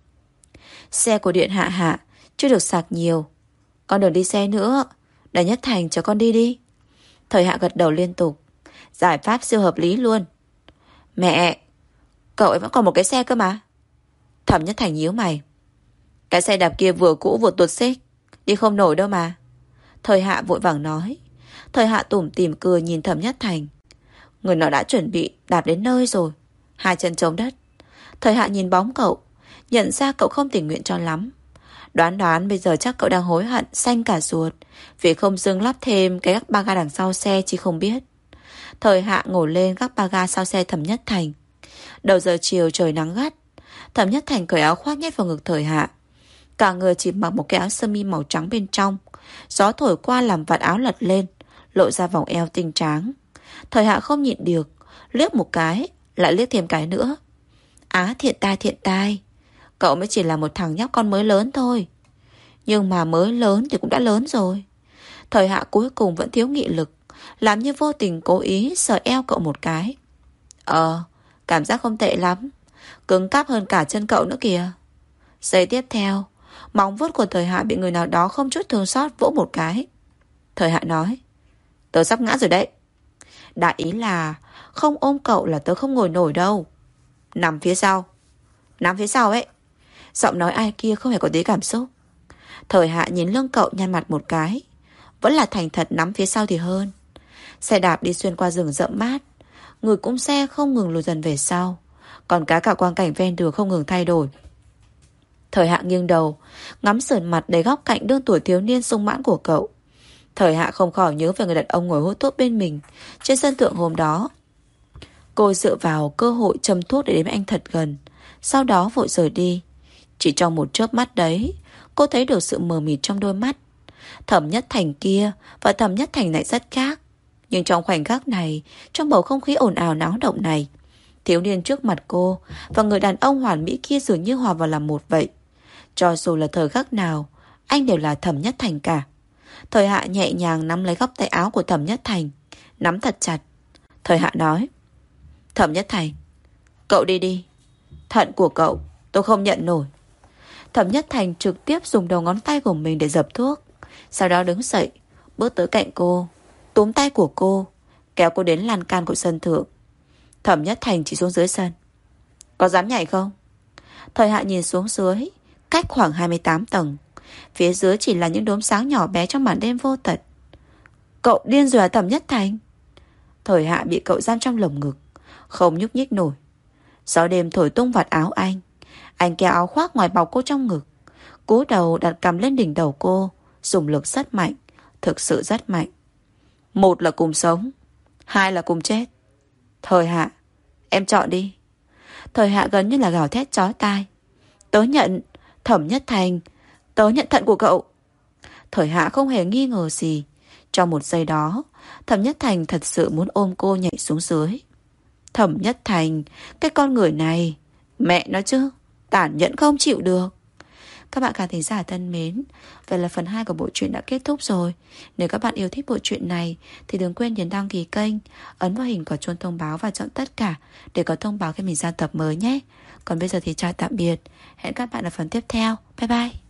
Speaker 2: Xe của Điện Hạ Hạ chưa được sạc nhiều, con đừng đi xe nữa, để Nhất Thành cho con đi đi. Thời Hạ gật đầu liên tục, giải pháp siêu hợp lý luôn. Mẹ, cậu ấy vẫn còn một cái xe cơ mà. Thẩm Nhất Thành nhíu mày. Cái xe đạp kia vừa cũ vừa tuột xích, đi không nổi đâu mà. Thời Hạ vội vàng nói. Thời Hạ tủm tỉm cười nhìn Thẩm Nhất Thành. Người nó đã chuẩn bị đạp đến nơi rồi, hai chân chống đất. Thời Hạ nhìn bóng cậu, nhận ra cậu không tình nguyện cho lắm. Đoán đoán bây giờ chắc cậu đang hối hận xanh cả ruột vì không dưng lắp thêm cái gác ba ga đằng sau xe chứ không biết. Thời Hạ ngồi lên gác ba ga sau xe Thẩm Nhất Thành. Đầu giờ chiều trời nắng gắt, Thẩm Nhất Thành cởi áo khoác nhét vào ngực Thời Hạ. Cả người chỉ mặc một cái áo sơ mi màu trắng bên trong. Gió thổi qua làm vạt áo lật lên, lộ ra vòng eo tinh tráng. Thời Hạ không nhịn được, liếc một cái, lại liếc thêm cái nữa. Á thiện tai thiện tai, cậu mới chỉ là một thằng nhóc con mới lớn thôi. Nhưng mà mới lớn thì cũng đã lớn rồi. Thời Hạ cuối cùng vẫn thiếu nghị lực, làm như vô tình cố ý sờ eo cậu một cái. Ờ, cảm giác không tệ lắm, cứng cáp hơn cả chân cậu nữa kìa. Giây tiếp theo, móng vuốt của Thời Hạ bị người nào đó không chút thương xót vỗ một cái. Thời Hạ nói, tớ sắp ngã rồi đấy. Đại ý là không ôm cậu là tớ không ngồi nổi đâu. Nằm phía sau. Nằm phía sau ấy. Giọng nói ai kia không hề có tí cảm xúc. Thời Hạ nhìn lưng cậu nhăn mặt một cái. Vẫn là thành thật nắm phía sau thì hơn. Xe đạp đi xuyên qua rừng rậm mát. Người cũng xe không ngừng lùi dần về sau. Còn cả cả quang cảnh ven đường không ngừng thay đổi. Thời Hạ nghiêng đầu, ngắm sườn mặt đầy góc cạnh đương tuổi thiếu niên sung mãn của cậu. Thời Hạ không khỏi nhớ về người đàn ông ngồi hút thuốc bên mình trên sân thượng hôm đó. Cô dựa vào cơ hội châm thuốc để đến anh thật gần, sau đó vội rời đi. Chỉ trong một chớp mắt đấy, cô thấy được sự mờ mịt trong đôi mắt. Thẩm Nhất Thành kia và Thẩm Nhất Thành này rất khác. Nhưng trong khoảnh khắc này, trong bầu không khí ồn ào náo động này, thiếu niên trước mặt cô và người đàn ông hoàn mỹ kia dường như hòa vào làm một vậy. Cho dù là thời khắc nào, anh đều là Thẩm Nhất Thành cả. Thời Hạ nhẹ nhàng nắm lấy góc tay áo của Thẩm Nhất Thành, nắm thật chặt. Thời Hạ nói, Thẩm Nhất Thành, cậu đi đi. Thận của cậu tôi không nhận nổi. Thẩm Nhất Thành trực tiếp dùng đầu ngón tay của mình để dập thuốc. Sau đó đứng dậy, bước tới cạnh cô, túm tay của cô, kéo cô đến lan can của sân thượng. Thẩm Nhất Thành chỉ xuống dưới sân. Có dám nhảy không? Thời Hạ nhìn xuống dưới, cách khoảng hai mươi tám tầng. Phía dưới chỉ là những đốm sáng nhỏ bé trong màn đêm vô tận. Cậu điên rồi à Thẩm Nhất Thành? Thời Hạ bị cậu giam trong lồng ngực, không nhúc nhích nổi. Gió đêm thổi tung vạt áo anh. Anh kéo áo khoác ngoài bọc cô trong ngực, cúi đầu đặt cằm lên đỉnh đầu cô, dùng lực rất mạnh, thực sự rất mạnh. Một là cùng sống, hai là cùng chết. Thời Hạ, em chọn đi. Thời Hạ gần như là gào thét chói tai. Tớ nhận, Thẩm Nhất Thành, tớ nhận thận của cậu. Thời Hạ không hề nghi ngờ gì. Trong một giây đó, Thẩm Nhất Thành thật sự muốn ôm cô nhảy xuống dưới. Thẩm Nhất Thành, cái con người này, mẹ nó chứ, tàn nhẫn không chịu được. Các bạn khán thính giả thân mến, vậy là phần hai của bộ truyện đã kết thúc rồi. Nếu các bạn yêu thích bộ truyện này thì đừng quên nhấn đăng ký kênh, ấn vào hình quả chuông thông báo và chọn tất cả để có thông báo khi mình ra tập mới nhé. Còn bây giờ thì chào tạm biệt. Hẹn các bạn ở phần tiếp theo. Bye bye.